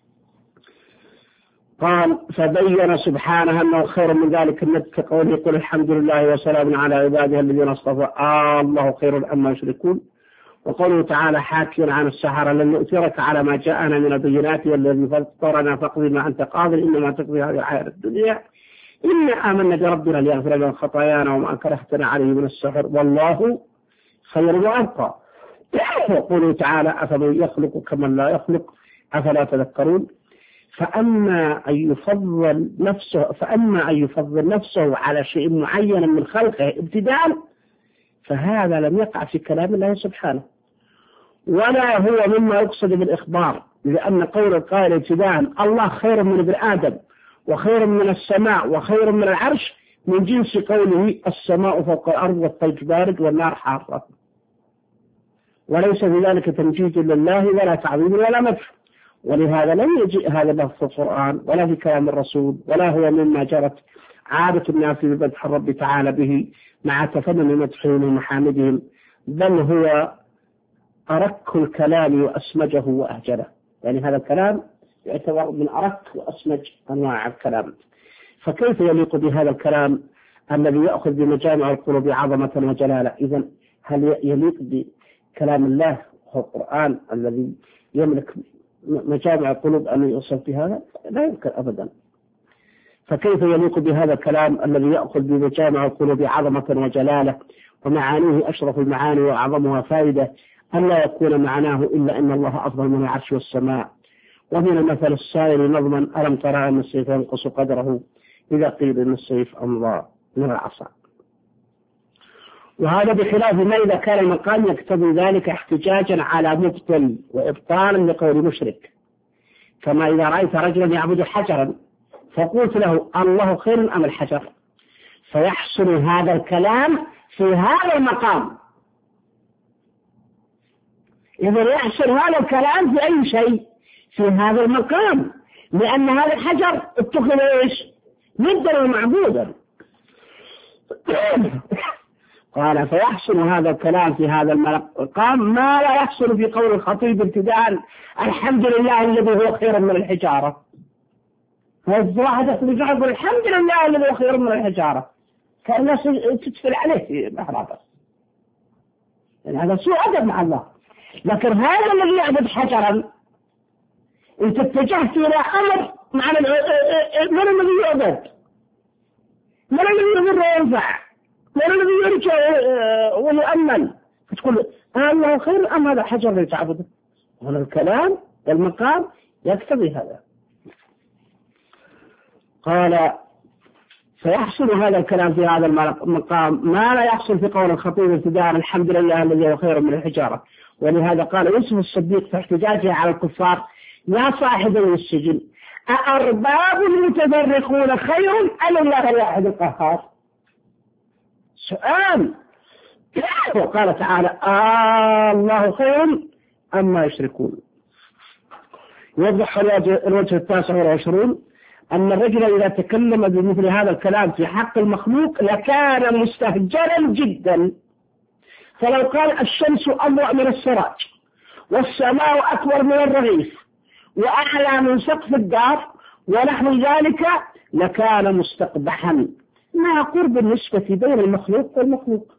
قال فبين سبحانه أنه خير من ذلك النبت قوله يقول الحمد لله وسلام على عباده الذين اصطفى آه الله خير أما يشركون. وقوله تعالى حاكيا عن السحرة لن نؤثرك على ما جاءنا من البينات والذي فطرنا فاقضي ما أنت قاضي إنما تقضي هذه الحياة الدنيا إنا آمنا بربنا ليغفر لنا خطايانا وما كرهتنا عليه من السحر والله خير وأبقى. وقوله تعالى أفمن يخلق كمن لا يخلق أفلا تذكرون. فأما أن يفضل نفسه فأما أن يفضل نفسه على شيء معين من خلقه ابتداء فهذا لم يقع في كلام الله سبحانه ولا هو مما يقصد بالإخبار، لأن قول القائل ابتداء الله خير من ابن آدم وخير من السماء وخير من العرش من جنس قوله السماء فوق الأرض والثلج بارد والنار حارة، وليس بذلك تمجيد لله ولا تعظيم ولا مدح. ولهذا لم يجئ هذا اللفظ في القرآن ولا في كلام الرسول ولا هو مما جرت عادة الناس بمدح الرب تعالى به مع تفنن مدحهم ومحامدهم، بل هو أرك الكلام وأسمجه وأهجله. يعني هذا الكلام يعتبر من أرك وأسمج أنواع الكلام. فكيف يليق بهذا الكلام الذي يأخذ بمجامع القلوب عظمة وجلالة؟ إذن هل يليق بكلام الله هو القرآن الذي يملك مجامع القلوب أن يوصف بهذا؟ لا يمكن أبدا. فكيف يليق بهذا الكلام الذي يأخذ بمجامع القلوب عظمة وجلالة ومعانيه أشرف المعاني وأعظمها فائدة أن لا يكون معناه إلا أن الله أفضل من العرش والسماء؟ ومن المثل السائر نظما ألم ترى أن السيف ينقص قدره إذا قيل أن السيف أمضى من العصا. وهذا بخلاف ما إذا كان المقام يقتضي ذلك احتجاجا على مبطل وإبطالا لقول مشرك، كما إذا رأيت رجلا يعبد حجرا فقلت له الله خير أم الحجر، فيحصل هذا الكلام في هذا المقام. إذا يحصل هذا الكلام في أي شيء في هذا المقام، لأن هذا الحجر اتخذ إيش مدًا ومعبودا. قال فيحصل هذا الكلام في هذا المقام ما لا يحصل في قول الخطيب ابتداء الحمد لله الذي هو خير من الحجارة. فالواحد يقول الحمد لله الذي هو خير من الحجارة، كان الناس تتفل عليه في محرابه، يعني هذا سوء أدب مع الله. لكن هذا الذي يعبد حجرا انت اتجهت إلى أمر مع من الذي يعبد، من الذي يضر وينفع، من الذي يرجع ويؤمن، فتقول الله خير أم هذا حجر اللي تعبده؟ هذا الكلام والمقام يقتضي هذا. قال فيحصل هذا الكلام في هذا المقام ما لا يحصل في قول الخطيب ابتداء الحمد لله الذي هو خير من الحجارة. ولهذا قال يوسف الصديق في احتجاجه على الكفار يا صاحب السجن أأرباب المتفرقون خير أم الله الواحد القهار؟ سؤال. وقال تعالى آه الله خير أما يشركون. يوضح الوجه التاسع والعشرون أن الرجل إذا تكلم بمثل هذا الكلام في حق المخلوق لكان مستهجرا جدا. فلو قال الشمس أضوأ من السراج والسماء أكبر من الرغيف وأعلى من سقف الدار ونحو ذلك لكان مستقبحا مع قرب النسبة بين المخلوق والمخلوق.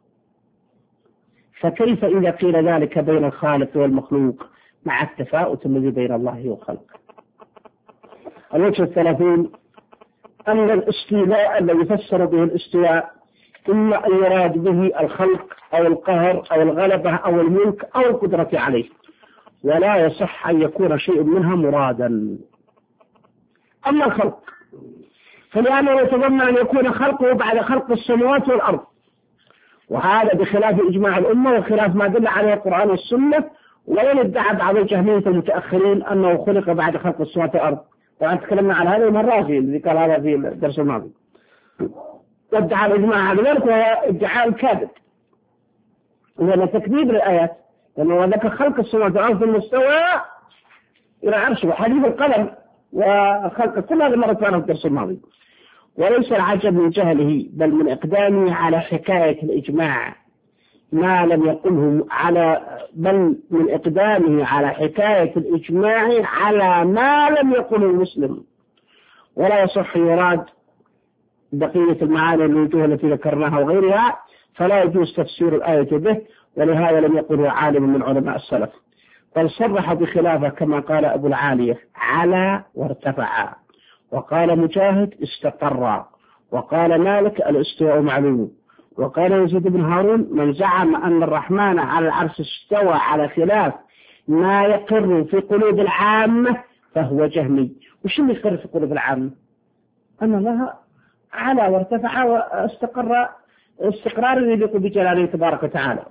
فكيف إذا قيل ذلك بين الخالق والمخلوق مع التفاوت الذي بين الله والخلق؟ الوجه الثلاثين أن الاستيلاء الذي فسر به الاستواء إما أن يراد به الخلق أو القهر أو الغلبة أو الملك أو القدرة عليه، ولا يصح أن يكون شيء منها مرادا. أما الخلق فلأنه يتضمن أن يكون خلقه بعد خلق السماوات والأرض، وهذا بخلاف إجماع الأمة وخلاف ما دل عليه القرآن والسنة. ولن ادعى بعض الجهمية المتأخرين أنه خلق بعد خلق السماوات والأرض، وأن تكلمنا عن هذا المرة في ذكر هذا في الدرس الماضي. وادعى الإجماع على ذلك وهو ادعاء الكاذب، وهو تكذيب للآيات، لأنه ذكر خلق السماوات والأرض في المستوى إلى عرشه وحديث القلم وخلق كل هذا مرة كان في الدرس الماضي. وليس العجب من جهله بل من إقدامه على حكاية الإجماع ما لم يقله على بل من إقدامه على حكاية الإجماع على ما لم يقله المسلم، ولا يصح يراد بقية المعاني الوجوه التي ذكرناها وغيرها، فلا يجوز تفسير الآية به، ولهذا لم يقله عالم من علماء السلف، بل صرح بخلافه كما قال أبو العالية على وارتفع، وقال مجاهد استقر، وقال مالك الاستواء معلوم، وقال يزيد بن هارون من زعم أن الرحمن على العرش استوى على خلاف ما يقر في قلوب العامة فهو جهمي. وش اللي يقر في قلوب العامة؟ أن الله على وارتفع واستقر استقرار يليق بجلاله تبارك وتعالى.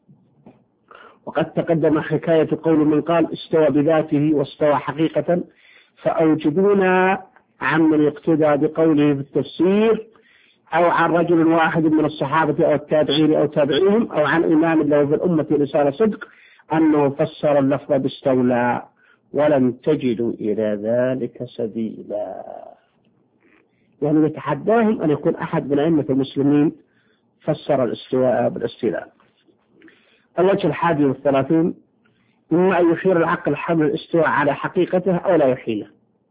وقد تقدم حكاية قول من قال استوى بذاته واستوى حقيقة، فأوجدونا عمن يقتدى بقوله في التفسير، أو عن رجل واحد من الصحابة أو التابعين أو تابعيهم، أو عن إمام له في الأمة رسالة صدق أنه فسر اللفظ باستولى، ولم تجدوا إلى ذلك سبيلا. يعني يتحداهم أن يكون أحد من أئمة المسلمين فسر الاستواء بالاستيلاء. الوجه الحادي والثلاثون إما أن يحيل العقل حمل الاستواء على حقيقته أو لا يحيله.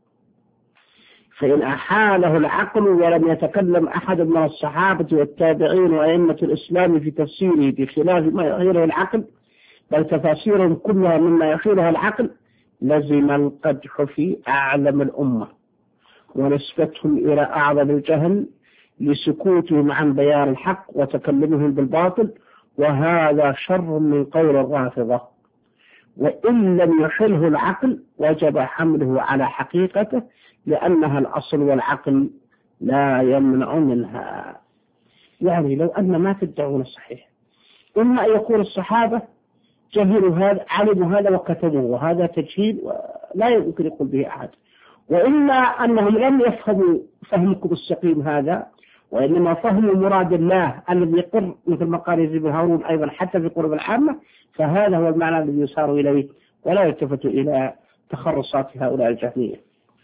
فإن أحاله العقل ولم يتكلم أحد من الصحابة والتابعين وأئمة الإسلام في تفسيره بخلاف ما يحيله العقل، بل تفاسيرهم كلها مما يحيلها العقل، لزم القدح في أعلم الأمة ونسبتهم إلى أعظم الجهل لسكوتهم عن بيان الحق وتكلمهم بالباطل، وهذا شر من قول الرافضة. وإن لم يحله العقل وجب حمله على حقيقته، لأنها الأصل والعقل لا يمنع منها. يعني لو أن ما تدعون الصحيح، إما أن يكون الصحابة جهلوا هذا علموا هذا وكتبوه، وهذا تجهيل لا يمكن يقول به أحد، وإلا أنهم لم يفهموا فهمكم السقيم هذا، وإنما فهموا مراد الله الذي يقر مثل ما قال يزيد بن هارون أيضا حتى في قلوب العامة، فهذا هو المعنى الذي يسار إليه، ولا يلتفت إلى تخرصات هؤلاء الجهمية.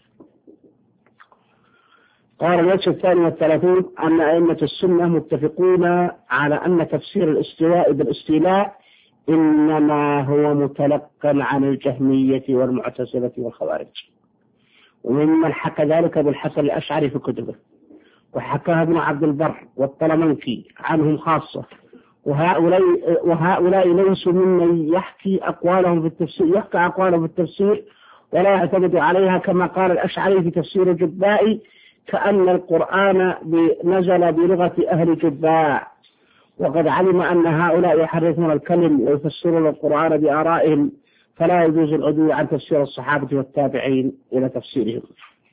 قال الوجه الثاني والثلاثون أن أئمة السنة متفقون على أن تفسير الاستواء بالاستيلاء إنما هو متلقى عن الجهمية والمعتزلة والخوارج، وممن حكى ذلك بالحسن الأشعري في كتبه، وحكاها ابن عبد البر والطلمنكي عنهم خاصة، وهؤلاء, وهؤلاء ليسوا ممن يحكي أقوالهم في التفسير يحكى أقوالهم في التفسير ولا يعتمد عليها، كما قال الأشعري في تفسير الجبائي كأن القرآن نزل بلغة أهل جباء، وقد علم أن هؤلاء يحرفون الكلم ويفسرون القرآن بآرائهم، فلا يجوز العدول عن تفسير الصحابة والتابعين إلى تفسيرهم.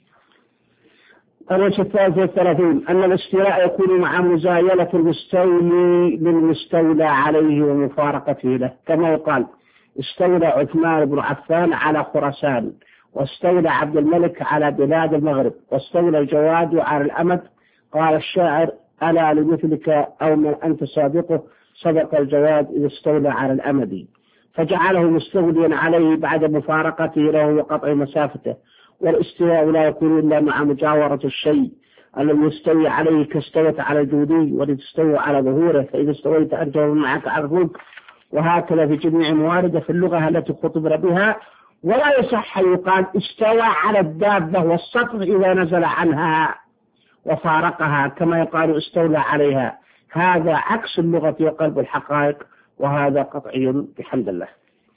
الوجه الثالث والثلاثون أن الاستيلاء يكون مع مزايلة المستولي للمستولى عليه ومفارقته له، كما يقال استولى عثمان بن عفان على خراسان، واستولى عبد الملك على بلاد المغرب، واستولى الجواد على الأمد. قال الشاعر ألا لمثلك أو من أنت سابقه صدق الجواد إذا استولى على الأمد، فجعله مستوليا عليه بعد مفارقته له وقطع مسافته. والاستواء لا يكون إلا مع مجاورة الشيء الذي يستوي عليه، كاستوت على الجودي ولتستوي على ظهوره، فإذا استويت أنت ومن معك عرفوك، وهكذا في جميع موارد في اللغة التي خطبنا بها. ولا يصح يقال استوى على الدابة والسطح إذا نزل عنها وفارقها، كما يقال استولى عليها، هذا عكس اللغة وقلب الحقائق، وهذا قطعي بحمد الله.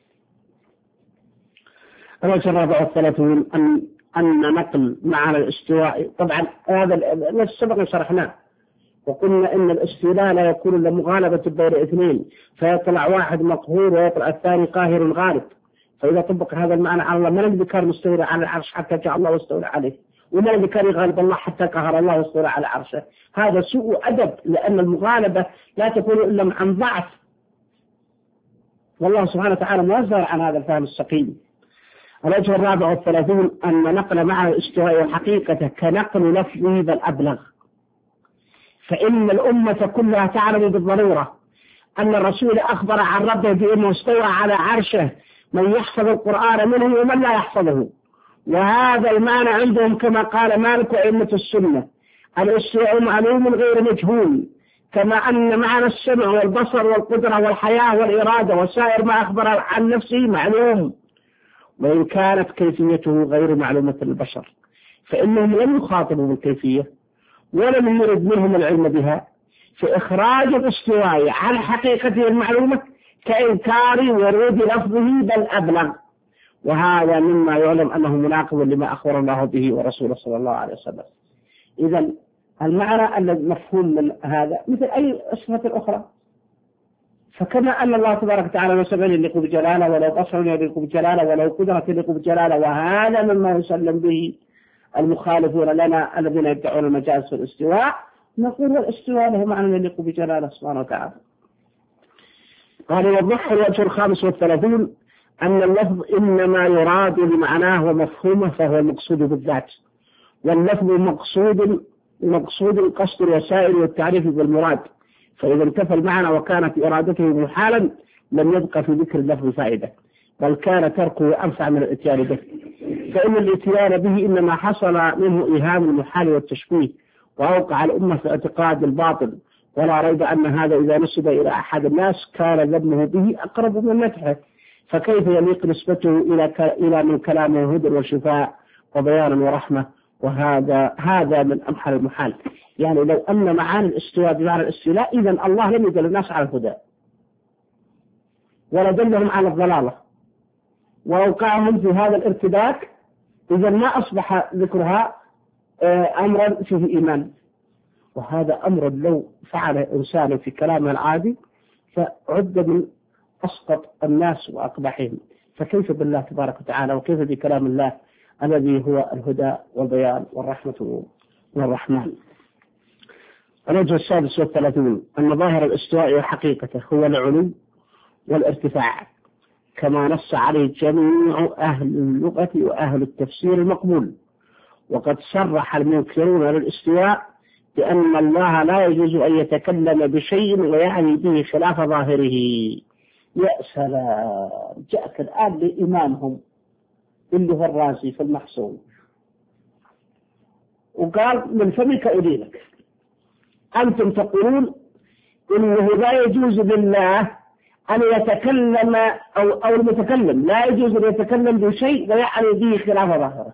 الوجه الرابع والثلاثون أن أن نقل معنى الاستواء، طبعا هذا نفس سبق شرحناه، وقلنا إن الاستيلاء لا يكون إلا مغالبة بين اثنين، فيطلع واحد مقهور ويطلع الثاني قاهر غالب. فإذا طبق هذا المعنى على الله، من الذي كان مستولى على العرش حتى جاء الله واستولى عليه؟ ومن الذي كان يغالب الله حتى قهر الله واستولى على عرشه؟ هذا سوء أدب، لأن المغالبة لا تكون إلا عن ضعف، والله سبحانه وتعالى منزه عن هذا الفهم السقيم. الوجه الرابع والثلاثون أن نقل مع الاستواء وحقيقته كنقل لفظه بل أبلغ، فإن الأمة كلها تعلم بالضرورة أن الرسول أخبر عن ربه بأنه استوى على عرشه من يحفظ القرآن منه ومن لا يحفظه، وهذا المعنى عندهم كما قال مالك وأئمة السنة، الاستواء معلوم غير مجهول، كما أن معنى السمع والبصر والقدرة والحياة والإرادة وسائر ما أخبر عن نفسه معلوم، وإن كانت كيفيته غير معلومة للبشر فإنهم لم يخاطبوا بالكيفية ولم يرد منهم العلم بها، فإخراج الاستواء عن حقيقته المعلومة كإنكار ورود لفظه بل أبلغ، وهذا مما يعلم أنه مناقض لما أخبر الله به ورسوله صلى الله عليه وسلم. إذا المعنى المفهوم من هذا مثل أي صفة أخرى، فكما أن الله تبارك وتعالى له سمع يليق بجلاله، ولو بصر يليق بجلاله، ولو قدرة يليق بجلاله، وهذا مما يسلم به المخالفون لنا الذين يدعون المجاز في الاستواء، نقول الاستواء له معنى يليق بجلاله سبحانه وتعالى. قال يوضح الوجه الخامس والثلاثون أن اللفظ إنما يراد لمعناه ومفهومه فهو المقصود بالذات، واللفظ مقصود مقصود القصد الوسائل والتعريف بالمراد، فإذا انتفى المعنى وكانت إرادته محالا لم يبقى في ذكر اللفظ فائدة، بل كان تركه أنفع من الإتيان به، فإن الإتيان به إنما حصل منه إيهام المحال والتشبيه، وأوقع الأمة في اعتقاد الباطل، ولا ريب أن هذا إذا نسب إلى أحد الناس كان ذمه به أقرب من مدحه، فكيف يليق نسبته إلى إلى من كلامه هدى وشفاء وبيان ورحمة، وهذا هذا من أمحل المحال. يعني لو أن معاني الاستواء بمعنى الاستيلاء إذن الله لم يدل الناس على الهدى ولا دلهم على الضلالة وأوقعهم في هذا الارتباك، إذن ما أصبح ذكرها أمرا فيه إيمان، وهذا أمر لو فعل إنسان في كلامه العادي فعد من أسقط الناس وأقبحهم، فكيف بالله تبارك وتعالى وكيف بكلام الله الذي هو الهدى والبيان والرحمة والرحمن. الوجه السادس والثلاثون أن ظاهر الاستواء وحقيقته هو العلو والارتفاع، كما نص عليه جميع أهل اللغة وأهل التفسير المقبول، وقد صرح المنكرون للاستواء بأن الله لا يجوز أن يتكلم بشيء ويعني به خلاف ظاهره. يا سلام، جاءك الآن لإمامهم اللي هو الرازي في المحصول وقال من فمك أدينك، أنتم تقولون إنه لا يجوز لله أن يتكلم أو, أو المتكلم لا يجوز أن يتكلم بشيء ويعني به خلاف ظاهره،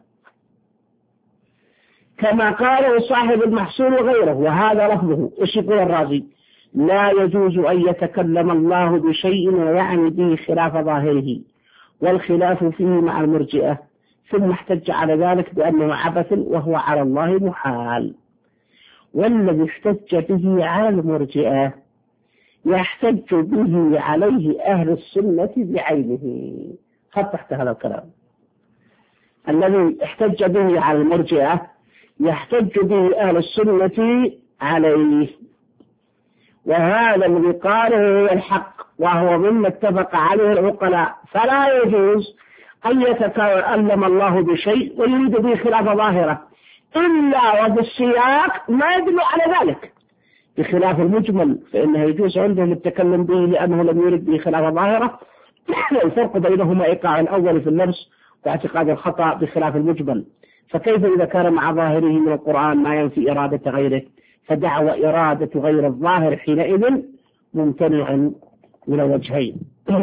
كما قال صاحب المحصول وغيره، وهذا لفظه. إيش يقول الرازي؟ لا يجوز أن يتكلم الله بشيء ويعني به خلاف ظاهره، والخلاف فيه مع المرجئة، ثم احتج على ذلك بأنه عبث وهو على الله محال. والذي احتج به على المرجئة يحتج به عليه أهل السنة بعينه. خط تحت هذا الكلام. الذي احتج به على المرجئة يحتج به أهل السنة عليه، وهذا الذي قاله هو الحق، وهو مما اتفق عليه العقلاء، فلا يجوز أن يتكلم الله بشيء ويريد به خلاف ظاهره إلا وبالسياق ما يدل على ذلك، بخلاف المجمل فإنه يجوز عندهم التكلم به لأنه لم يرد به خلاف ظاهره. الفرق بينهما إيقاع الأول في اللبس واعتقاد الخطأ بخلاف المجمل، فكيف إذا كان مع ظاهره من القرآن ما ينفي إرادة غيره، فدعوى إرادة غير الظاهر حينئذ ممتنع من الوجهين.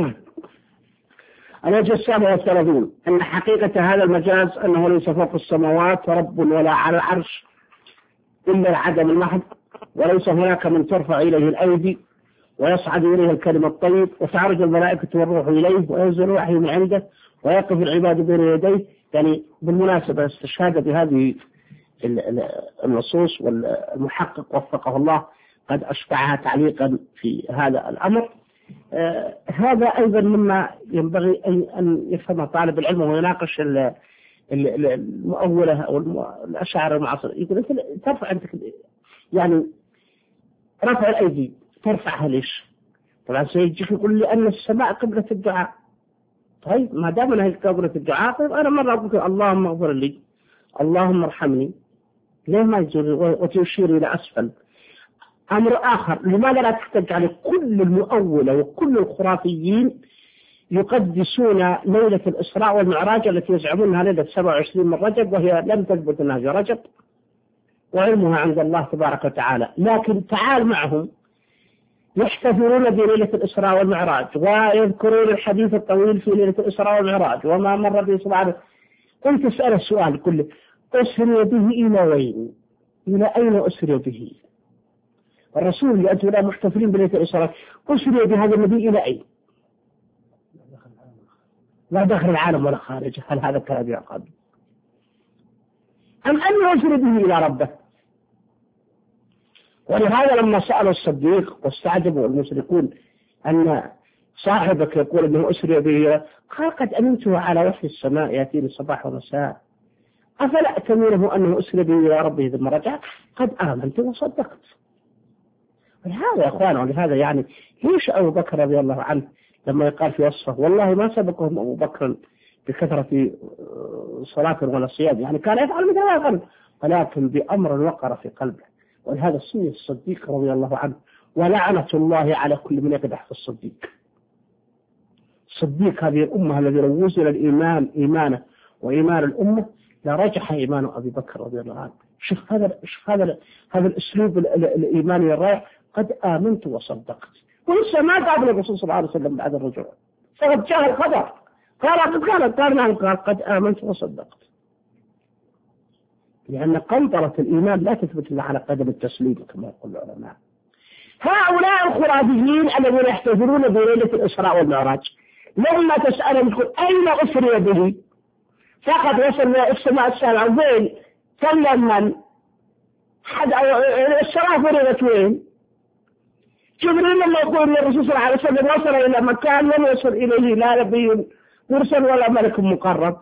الوجه السابع والثلاثون أن حقيقة هذا المجاز أنه ليس فوق السماوات رب ولا على العرش إلا العدم المحض، وليس هناك من ترفع إليه الأيدي ويصعد إليه الكلم الطيب وتعرج الملائكة والروح إليه وينزل وحي من عنده ويقف العباد بين يديه. يعني بالمناسبة استشهاد بهذه النصوص، والمحقق وفقه الله قد أشبعها تعليقا في هذا الأمر. آه هذا أيضا مما ينبغي أن يفهمه طالب العلم ويناقش المؤولة أو الأشاعرة المعاصرة. يقول أنت ترفع أنت يعني رفع الأيدي ترفعها ليش؟ طبعا سيجيك يقول لي أن السماء قبلة الدعاء. طيب ما دام أنها قبلة الدعاء، طيب أنا مرة أقول اللهم اغفر لي، اللهم ارحمني، ليه ما يجوز وتشير إلى أسفل؟ أمر آخر، لماذا لا تحتج على كل المؤولة وكل الخرافيين يقدسون ليلة الإسراء والمعراج التي يزعمونها ليلة سبعة وعشرين من رجب، وهي لم تثبت أنها في رجب وعلمها عند الله تبارك وتعالى، لكن تعال معهم يحتفلون بليلة الإسراء والمعراج ويذكرون الحديث الطويل في ليلة الإسراء والمعراج وما مر به سبحانه. أنت تسأل السؤال كله: أسري به إلى وين؟ إلى أين أسري به؟ الرسول اللي أنتم لا محتفلين بليلة الإسراء أسري بهذا النبي إلى أين؟ لا داخل العالم ولا خارجه. هل هذا الكلام يعقل؟ أم أن أسري به إلى ربه؟ ولهذا لما سأل الصديق واستعجبوا المشركون أن صاحبك يقول أنه أسري به، قال: قد أمنته على وحي السماء يأتيني الصباح والمساء، أفلا أتمنه أنه أسري به إلى ربه ثم رجع؟ قد آمنت وصدقت. ولهذا يا أخوان، ولهذا يعني ليش أبو بكر رضي الله عنه لما يقال في وصفه: والله ما سبقهم أبو بكر بكثرة صلاة ولا صيام، يعني كان يفعل مثل ما يفعل، ولكن بأمر وقر في قلبه. ولهذا سمي الصديق رضي الله عنه، ولعنة الله على كل من يقدح في الصديق. صديق هذه الأمة الذي لو وزن الإيمان إيمانه وإيمان الأمة لرجح إيمان أبي بكر رضي الله عنه. شوف هذا شوف هذا هذا الأسلوب الإيماني الرائع: قد آمنت وصدقت. ولسه ما قابل الرسول صلى الله عليه وسلم بعد الرجوع، فقد جاء الخبر قال قد قال قال نعم قال قد آمنت وصدقت. لأن قنطرة الإيمان لا تثبت إلا على قدم التسليم كما يقول العلماء. هؤلاء الخرافيين الذين يحتفلون بليلة الإسراء والمعراج لما تسألهم تقول: أين أسري به؟ فقد وصل السماء السابعة وين؟ كلم من؟ حد السماء فرغت وين؟ جبريل لما يقول للرسول صلى الله عليه وسلم وصل إلى مكان لم يصل إليه لا نبي مرسل ولا ملك مقرب.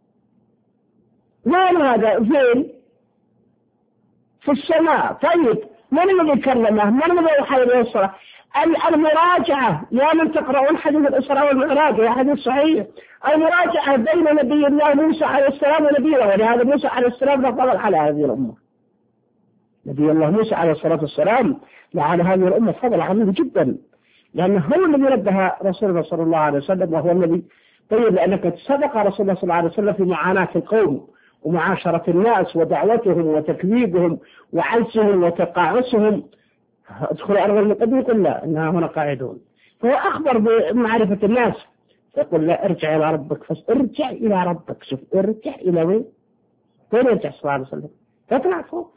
وين هذا؟ فين؟ في السماء. طيب من الذي كلمه؟ من الذي يوحى إليه الصلاة؟ المراجعة يا من تقرؤون حديث الإسراء والمعراج يا حديث صحيح، المراجعة بين نبي الله موسى عليه السلام ونبينا. ولهذا موسى عليه السلام فضل على هذه الأمة. نبي الله موسى عليه الصلاة والسلام لعلى هذه الأمة فضل عظيم جدا، لأنه هو الذي نبه رسول الله صلى الله عليه وسلم، وهو الذي طيب لأنك سبق رسول الله صلى الله عليه وسلم في معاناة القوم ومعاشرة الناس ودعوتهم وتكذيبهم وعنسهم وتقاعسهم. ادخل أرض المقدم يقول لا إنها هنا قاعدون. فهو أخبر بمعرفة الناس، يقول لا ارجع إلى ربك، فارجع إلى ربك. شوف ارجع إلى وين؟ وين يرجع صلى الله عليه وسلم؟ تطلع فوق.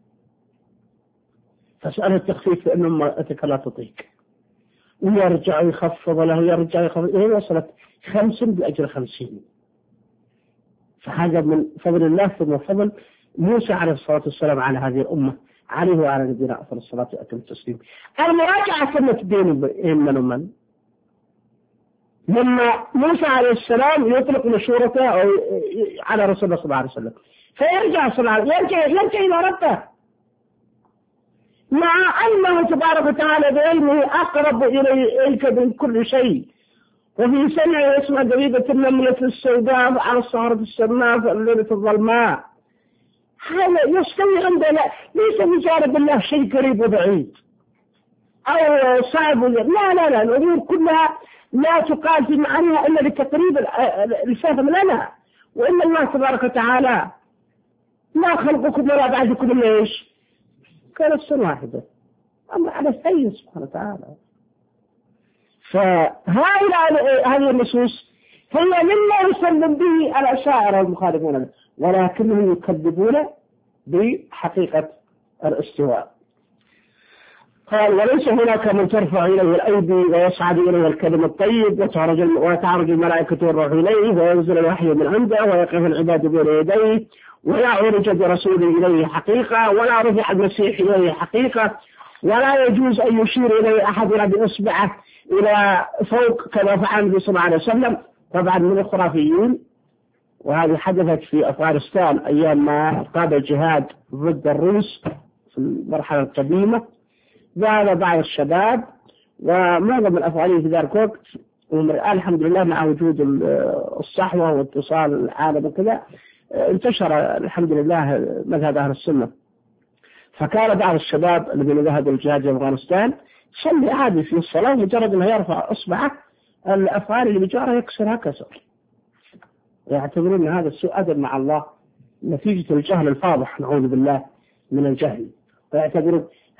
فسأل التخفيف فإن أمتك لا تطيق، ويرجع يخفض له يرجع يخفض إلى وصلت خمس بأجر خمسين. فهذا من فضل الله ثم فضل موسى عليه الصلاة والسلام على هذه الأمة، عليه وعلى نبينا أفضل الصلاة وأتم التسليم. المراجعة كانت بين من ومن؟ لما موسى عليه السلام يطلق مشورته على رسول الله صلى الله عليه وسلم فيرجع صلى الله عليه وسلم يرجع, يرجع إلى ربه، مع أنه تبارك وتعالى بعلمه أقرب إليك من كل شيء، وفي سمعه يسمع دبيبة النملة السوداء على الصخرة السماء في الليلة الظلماء. هذا يستوي عندنا، ليس بجانب الله شيء قريب وبعيد أو صعب. لا لا لا الأمور كلها لا تقال في معانيها إلا لتقريب الفهم لنا. وإن الله تبارك وتعالى ما خلقكم ولا بعدكم إلا إيش؟ كنفس واحدة، أما على سيء سبحانه وتعالى. فهؤلاء هذه النصوص هي مما يسلم به الأشاعرة والمخالفون له، ولكنهم يكذبون بحقيقة الاستواء. قال: وليس هناك من ترفع إليه الأيدي ويصعد إليه الكلم الطيب وتعرج الملائكة والروح إليه وينزل الوحي من عنده ويقف العباد بين يديه ولا عرج برسول إليه حقيقة ولا رفع المسيح إليه حقيقة ولا يجوز أن يشير إليه أحد بإصبعه إلى فوق كما فعل النبي صلى الله عليه وسلم. طبعا من الخرافيين، وهذه حدثت في أفغانستان أيام ما قاد الجهاد ضد الروس في المرحلة القديمة. ذهب بعض الشباب ومعظم الأفغانيين في ذلك الوقت، والآن الحمد لله مع وجود الصحوة واتصال العالم وكذا انتشر الحمد لله مذهب أهل السنة. فكان بعض الشباب الذين ذهبوا الجهاد في أفغانستان صلي عادي في الصلاة مجرد أنه يرفع إصبعه الأفغاني اللي بجاره يكسرها كسر، يعتبرون هذا سوء أدب مع الله نتيجة الجهل الفاضح، نعوذ بالله من الجهل. ويعتبرون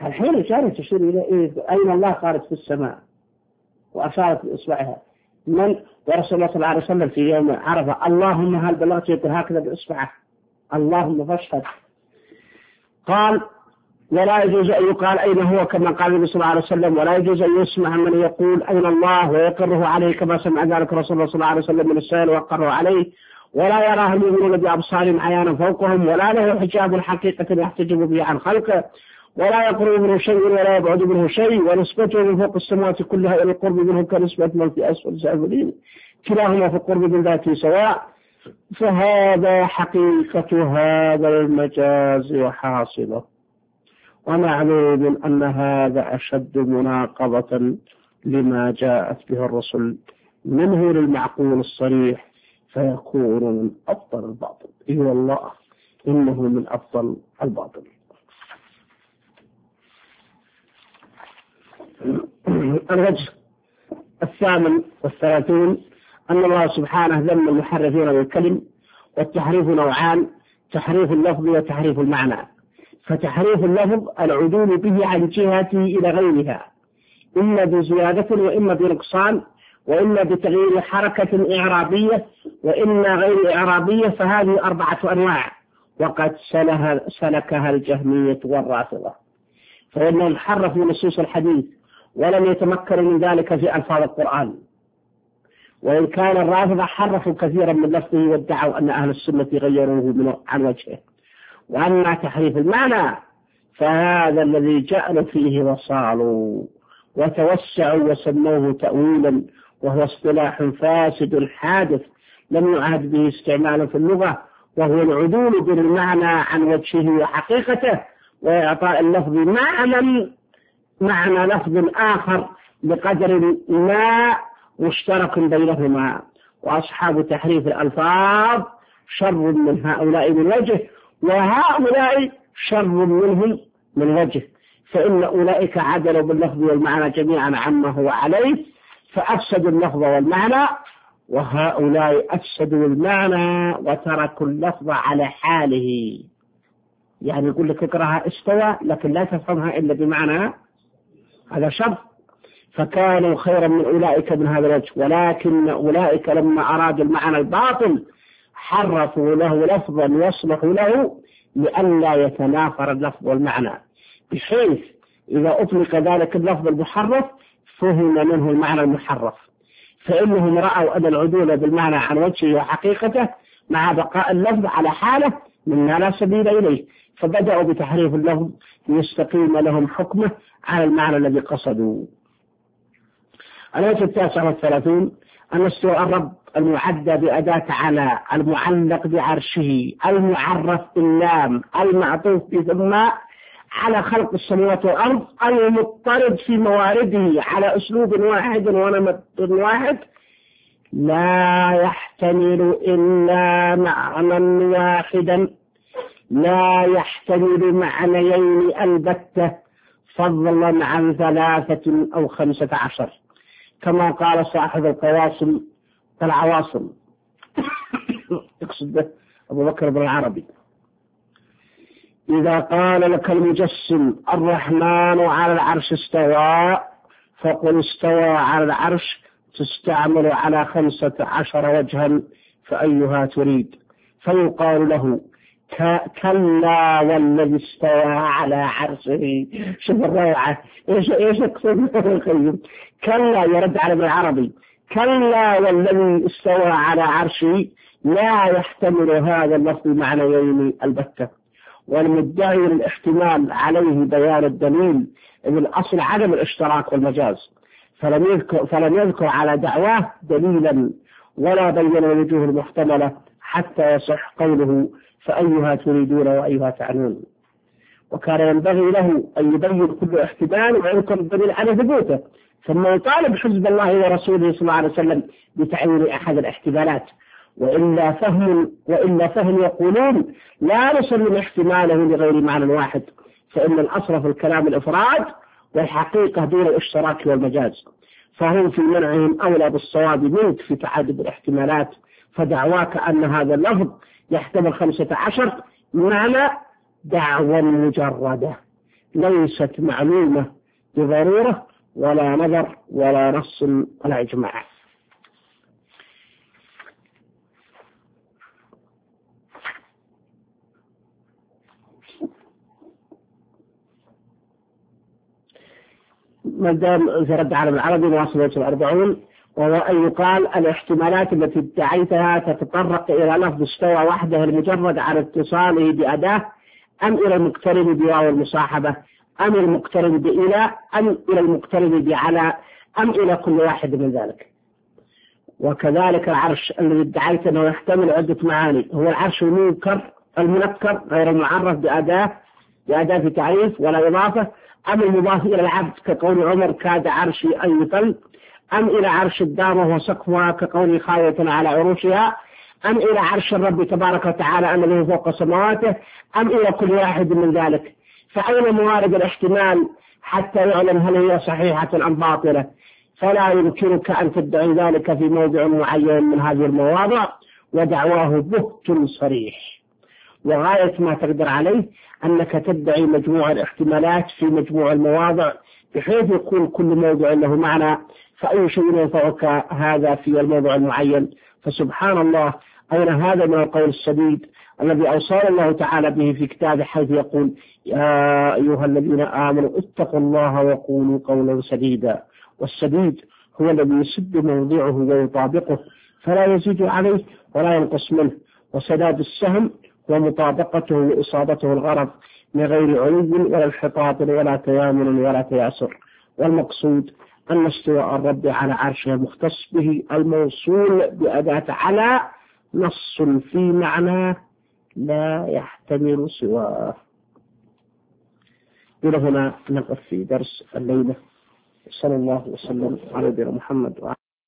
الحين الإشارة تشير إلى إيه؟ أين الله قالت في السماء وأشارت بإصبعها. من ورسول الله صلى الله عليه وسلم في يوم عرفة اللهم هل بلغت يقول هكذا بإصبعه اللهم فاشهد. قال ولا يجوز أن يقال أين هو كما قال النبي صلى الله عليه وسلم، ولا يجوز أن يسمع من يقول أين الله ويقره عليه كما سمع ذلك رسول الله صلى الله عليه وسلم من السائل وقره عليه، ولا يراه المؤمنون بأبصارهم عيانا فوقهم، ولا له حجاب حقيقة يحتجب به عن خلقه، ولا يقرب منه شيء ولا يبعد منه شيء، ونسبته من فوق السماوات كلها إلى القرب منه كنسبة من في أسفل سافلين، كلاهما في القرب من ذاته سواء. فهذا حقيقة هذا المجاز وحاصله، ومعلوم أن هذا أشد مناقضة لما جاءت به الرسل منه للمعقول الصريح، فيكون من أفضل الباطل. إي والله إنه من أفضل الباطل. الوجه الثامن والثلاثون أن الله سبحانه ذم المحرفين للكلم، والتحريف نوعان: تحريف اللفظ وتحريف المعنى. فتحريف اللفظ العدول به عن جهته إلى غيرها، إما بزيادة وإما بنقصان، وإما بتغيير حركة إعرابية وإما غير إعرابية، فهذه أربعة أنواع، وقد سلكها الجهمية والرافضة، فإنهم حرفوا نصوص الحديث ولم يتمكنوا من ذلك في ألفاظ القرآن، وإن كان الرافضة حرفوا كثيرا من لفظه وادعوا أن أهل السنة غيروه عن وجهه. وأما تحريف المعنى فهذا الذي جعلوا فيه وصالوا وتوسعوا وسموه تأويلا، وهو اصطلاح فاسد حادث لم يعهد به استعماله في اللغة، وهو العدول بالمعنى عن وجهه وحقيقته، وإعطاء اللفظ معنى معنى لفظ آخر بقدر ما مشترك بينهما. وأصحاب تحريف الألفاظ شر من هؤلاء من وجه، وهؤلاء شر منهم من وجه، فإن أولئك عدلوا باللفظ والمعنى جميعا عما هو عليه فأفسدوا اللفظ والمعنى، وهؤلاء أفسدوا المعنى وتركوا اللفظ على حاله. يعني يقول لك اقرأها استوى لكن لا تفهمها إلا بمعنى، هذا شر. فكانوا خيرا من أولئك من هذا الوجه، ولكن أولئك لما أرادوا المعنى الباطل حرفوا له لفظا يصلح له لئلا يتنافر اللفظ والمعنى، بحيث إذا أطلق ذلك اللفظ المحرف فهم منه المعنى المحرف، فإنهم رأوا أن العدول بالمعنى عن وجهه وحقيقته مع بقاء اللفظ على حاله مما لا سبيل إليه، فبدأوا بتحريف اللفظ ليستقيم لهم حكمه على المعنى الذي قصدوا. الوجه التاسع والثلاثون أن استواء الرب المعدى بأداة على المعلق بعرشه المعرف باللام المعطوف بثم على خلق السماوات والأرض المضطرد في موارده على أسلوب واحد ونمط واحد لا يحتمل إلا معنى واحدا، لا يحتمل معنيين البتة، فضلا عن ثلاثة أو خمسة عشر، كما قال صاحب القواصم العواصم يقصد به أبو بكر بن العربي: إذا قال لك المجسم الرحمن على العرش استوى فقل استوى على العرش، تستعمل على خمسة عشر وجها فأيها تريد، فيقال له كلا والذي استوى على عرشه. شوف الروعة، ايش ايش يقصد ابن القيم؟ كلا يرد على ابن العربي: كلا والذي استوى على عرشه لا يحتمل هذا اللفظ معنيين البتة، والمدعي للاحتمال عليه بيان الدليل، إذ الأصل عدم الاشتراك والمجاز، فلم يذكر, فلم يذكر على دعواه دليلا ولا بين الوجوه المحتملة حتى يصح قوله فأيها تريدون وأيها تعنون. وكان ينبغي له أن يبين كل احتمال ويذكر الدليل على ثبوته، ثم يطالب حزب الله ورسوله صلى الله عليه وسلم بتعيين أحد الاحتمالات، وإلا فهم وإلا فهم يقولون لا نسلم احتماله لغير معنى واحد، فإن الأصل في الكلام الإفراد والحقيقة دون الاشتراك والمجاز، فهم في منعهم أولى بالصواب منك في تعدد الاحتمالات. فدعواك أن هذا اللفظ يحتمل خمسة عشر معنى دعوى مجردة، ليست معلومة بضرورة ولا نظر ولا نص ولا إجماع. ما دام رد على العربي واصل الأربعون، وهو أن يقال الاحتمالات التي ادعيتها تتطرق إلى لفظ استوى وحده المجرد على اتصاله بأداة، أم إلى المقترن بواو المصاحبة، أم المقترن بإلى، أم إلى المقترن بعلى، أم إلى كل واحد من ذلك. وكذلك العرش الذي ادعيت أنه يحتمل عدة معاني، هو العرش المنكر المنكر غير المعرف بأداة بأداة تعريف ولا إضافة، أم المضاف إلى العبد كقول عمر كاد عرشي أن يطل، أم إلى عرش الدامة وسقفها كقول خاوية على عروشها، أم إلى عرش الرب تبارك وتعالى أنه فوق سماواته، أم إلى كل واحد من ذلك. فأين موارد الاحتمال حتى يعلم هل هي صحيحة أم باطلة؟ فلا يمكنك أن تدعي ذلك في موضع معين من هذه المواضع، ودعواه بهت صريح. وغاية ما تقدر عليه أنك تدعي مجموع الاحتمالات في مجموع المواضع بحيث يكون كل موضوع له معنى، فأي شيء ينفعك هذا في الموضوع المعين. فسبحان الله، أين هذا من القول السديد الذي أوصى الله تعالى به في كتابه، حيث يقول يا أيها الذين آمنوا اتقوا الله وقولوا قولا سديدا. والسديد هو الذي يسد موضعه ويطابقه فلا يزيد عليه ولا ينقص منه، وسداد السهم ومطابقته وإصابته الغرض من غير علو ولا انحطاط ولا تيامن ولا تياسر. والمقصود أن استواء الرب على عرشه المختص به الموصول بأداة على نص في معناه لا يحتمل سواه. إلى هنا نقف في درس الليلة. صلى الله وسلم على نبينا محمد.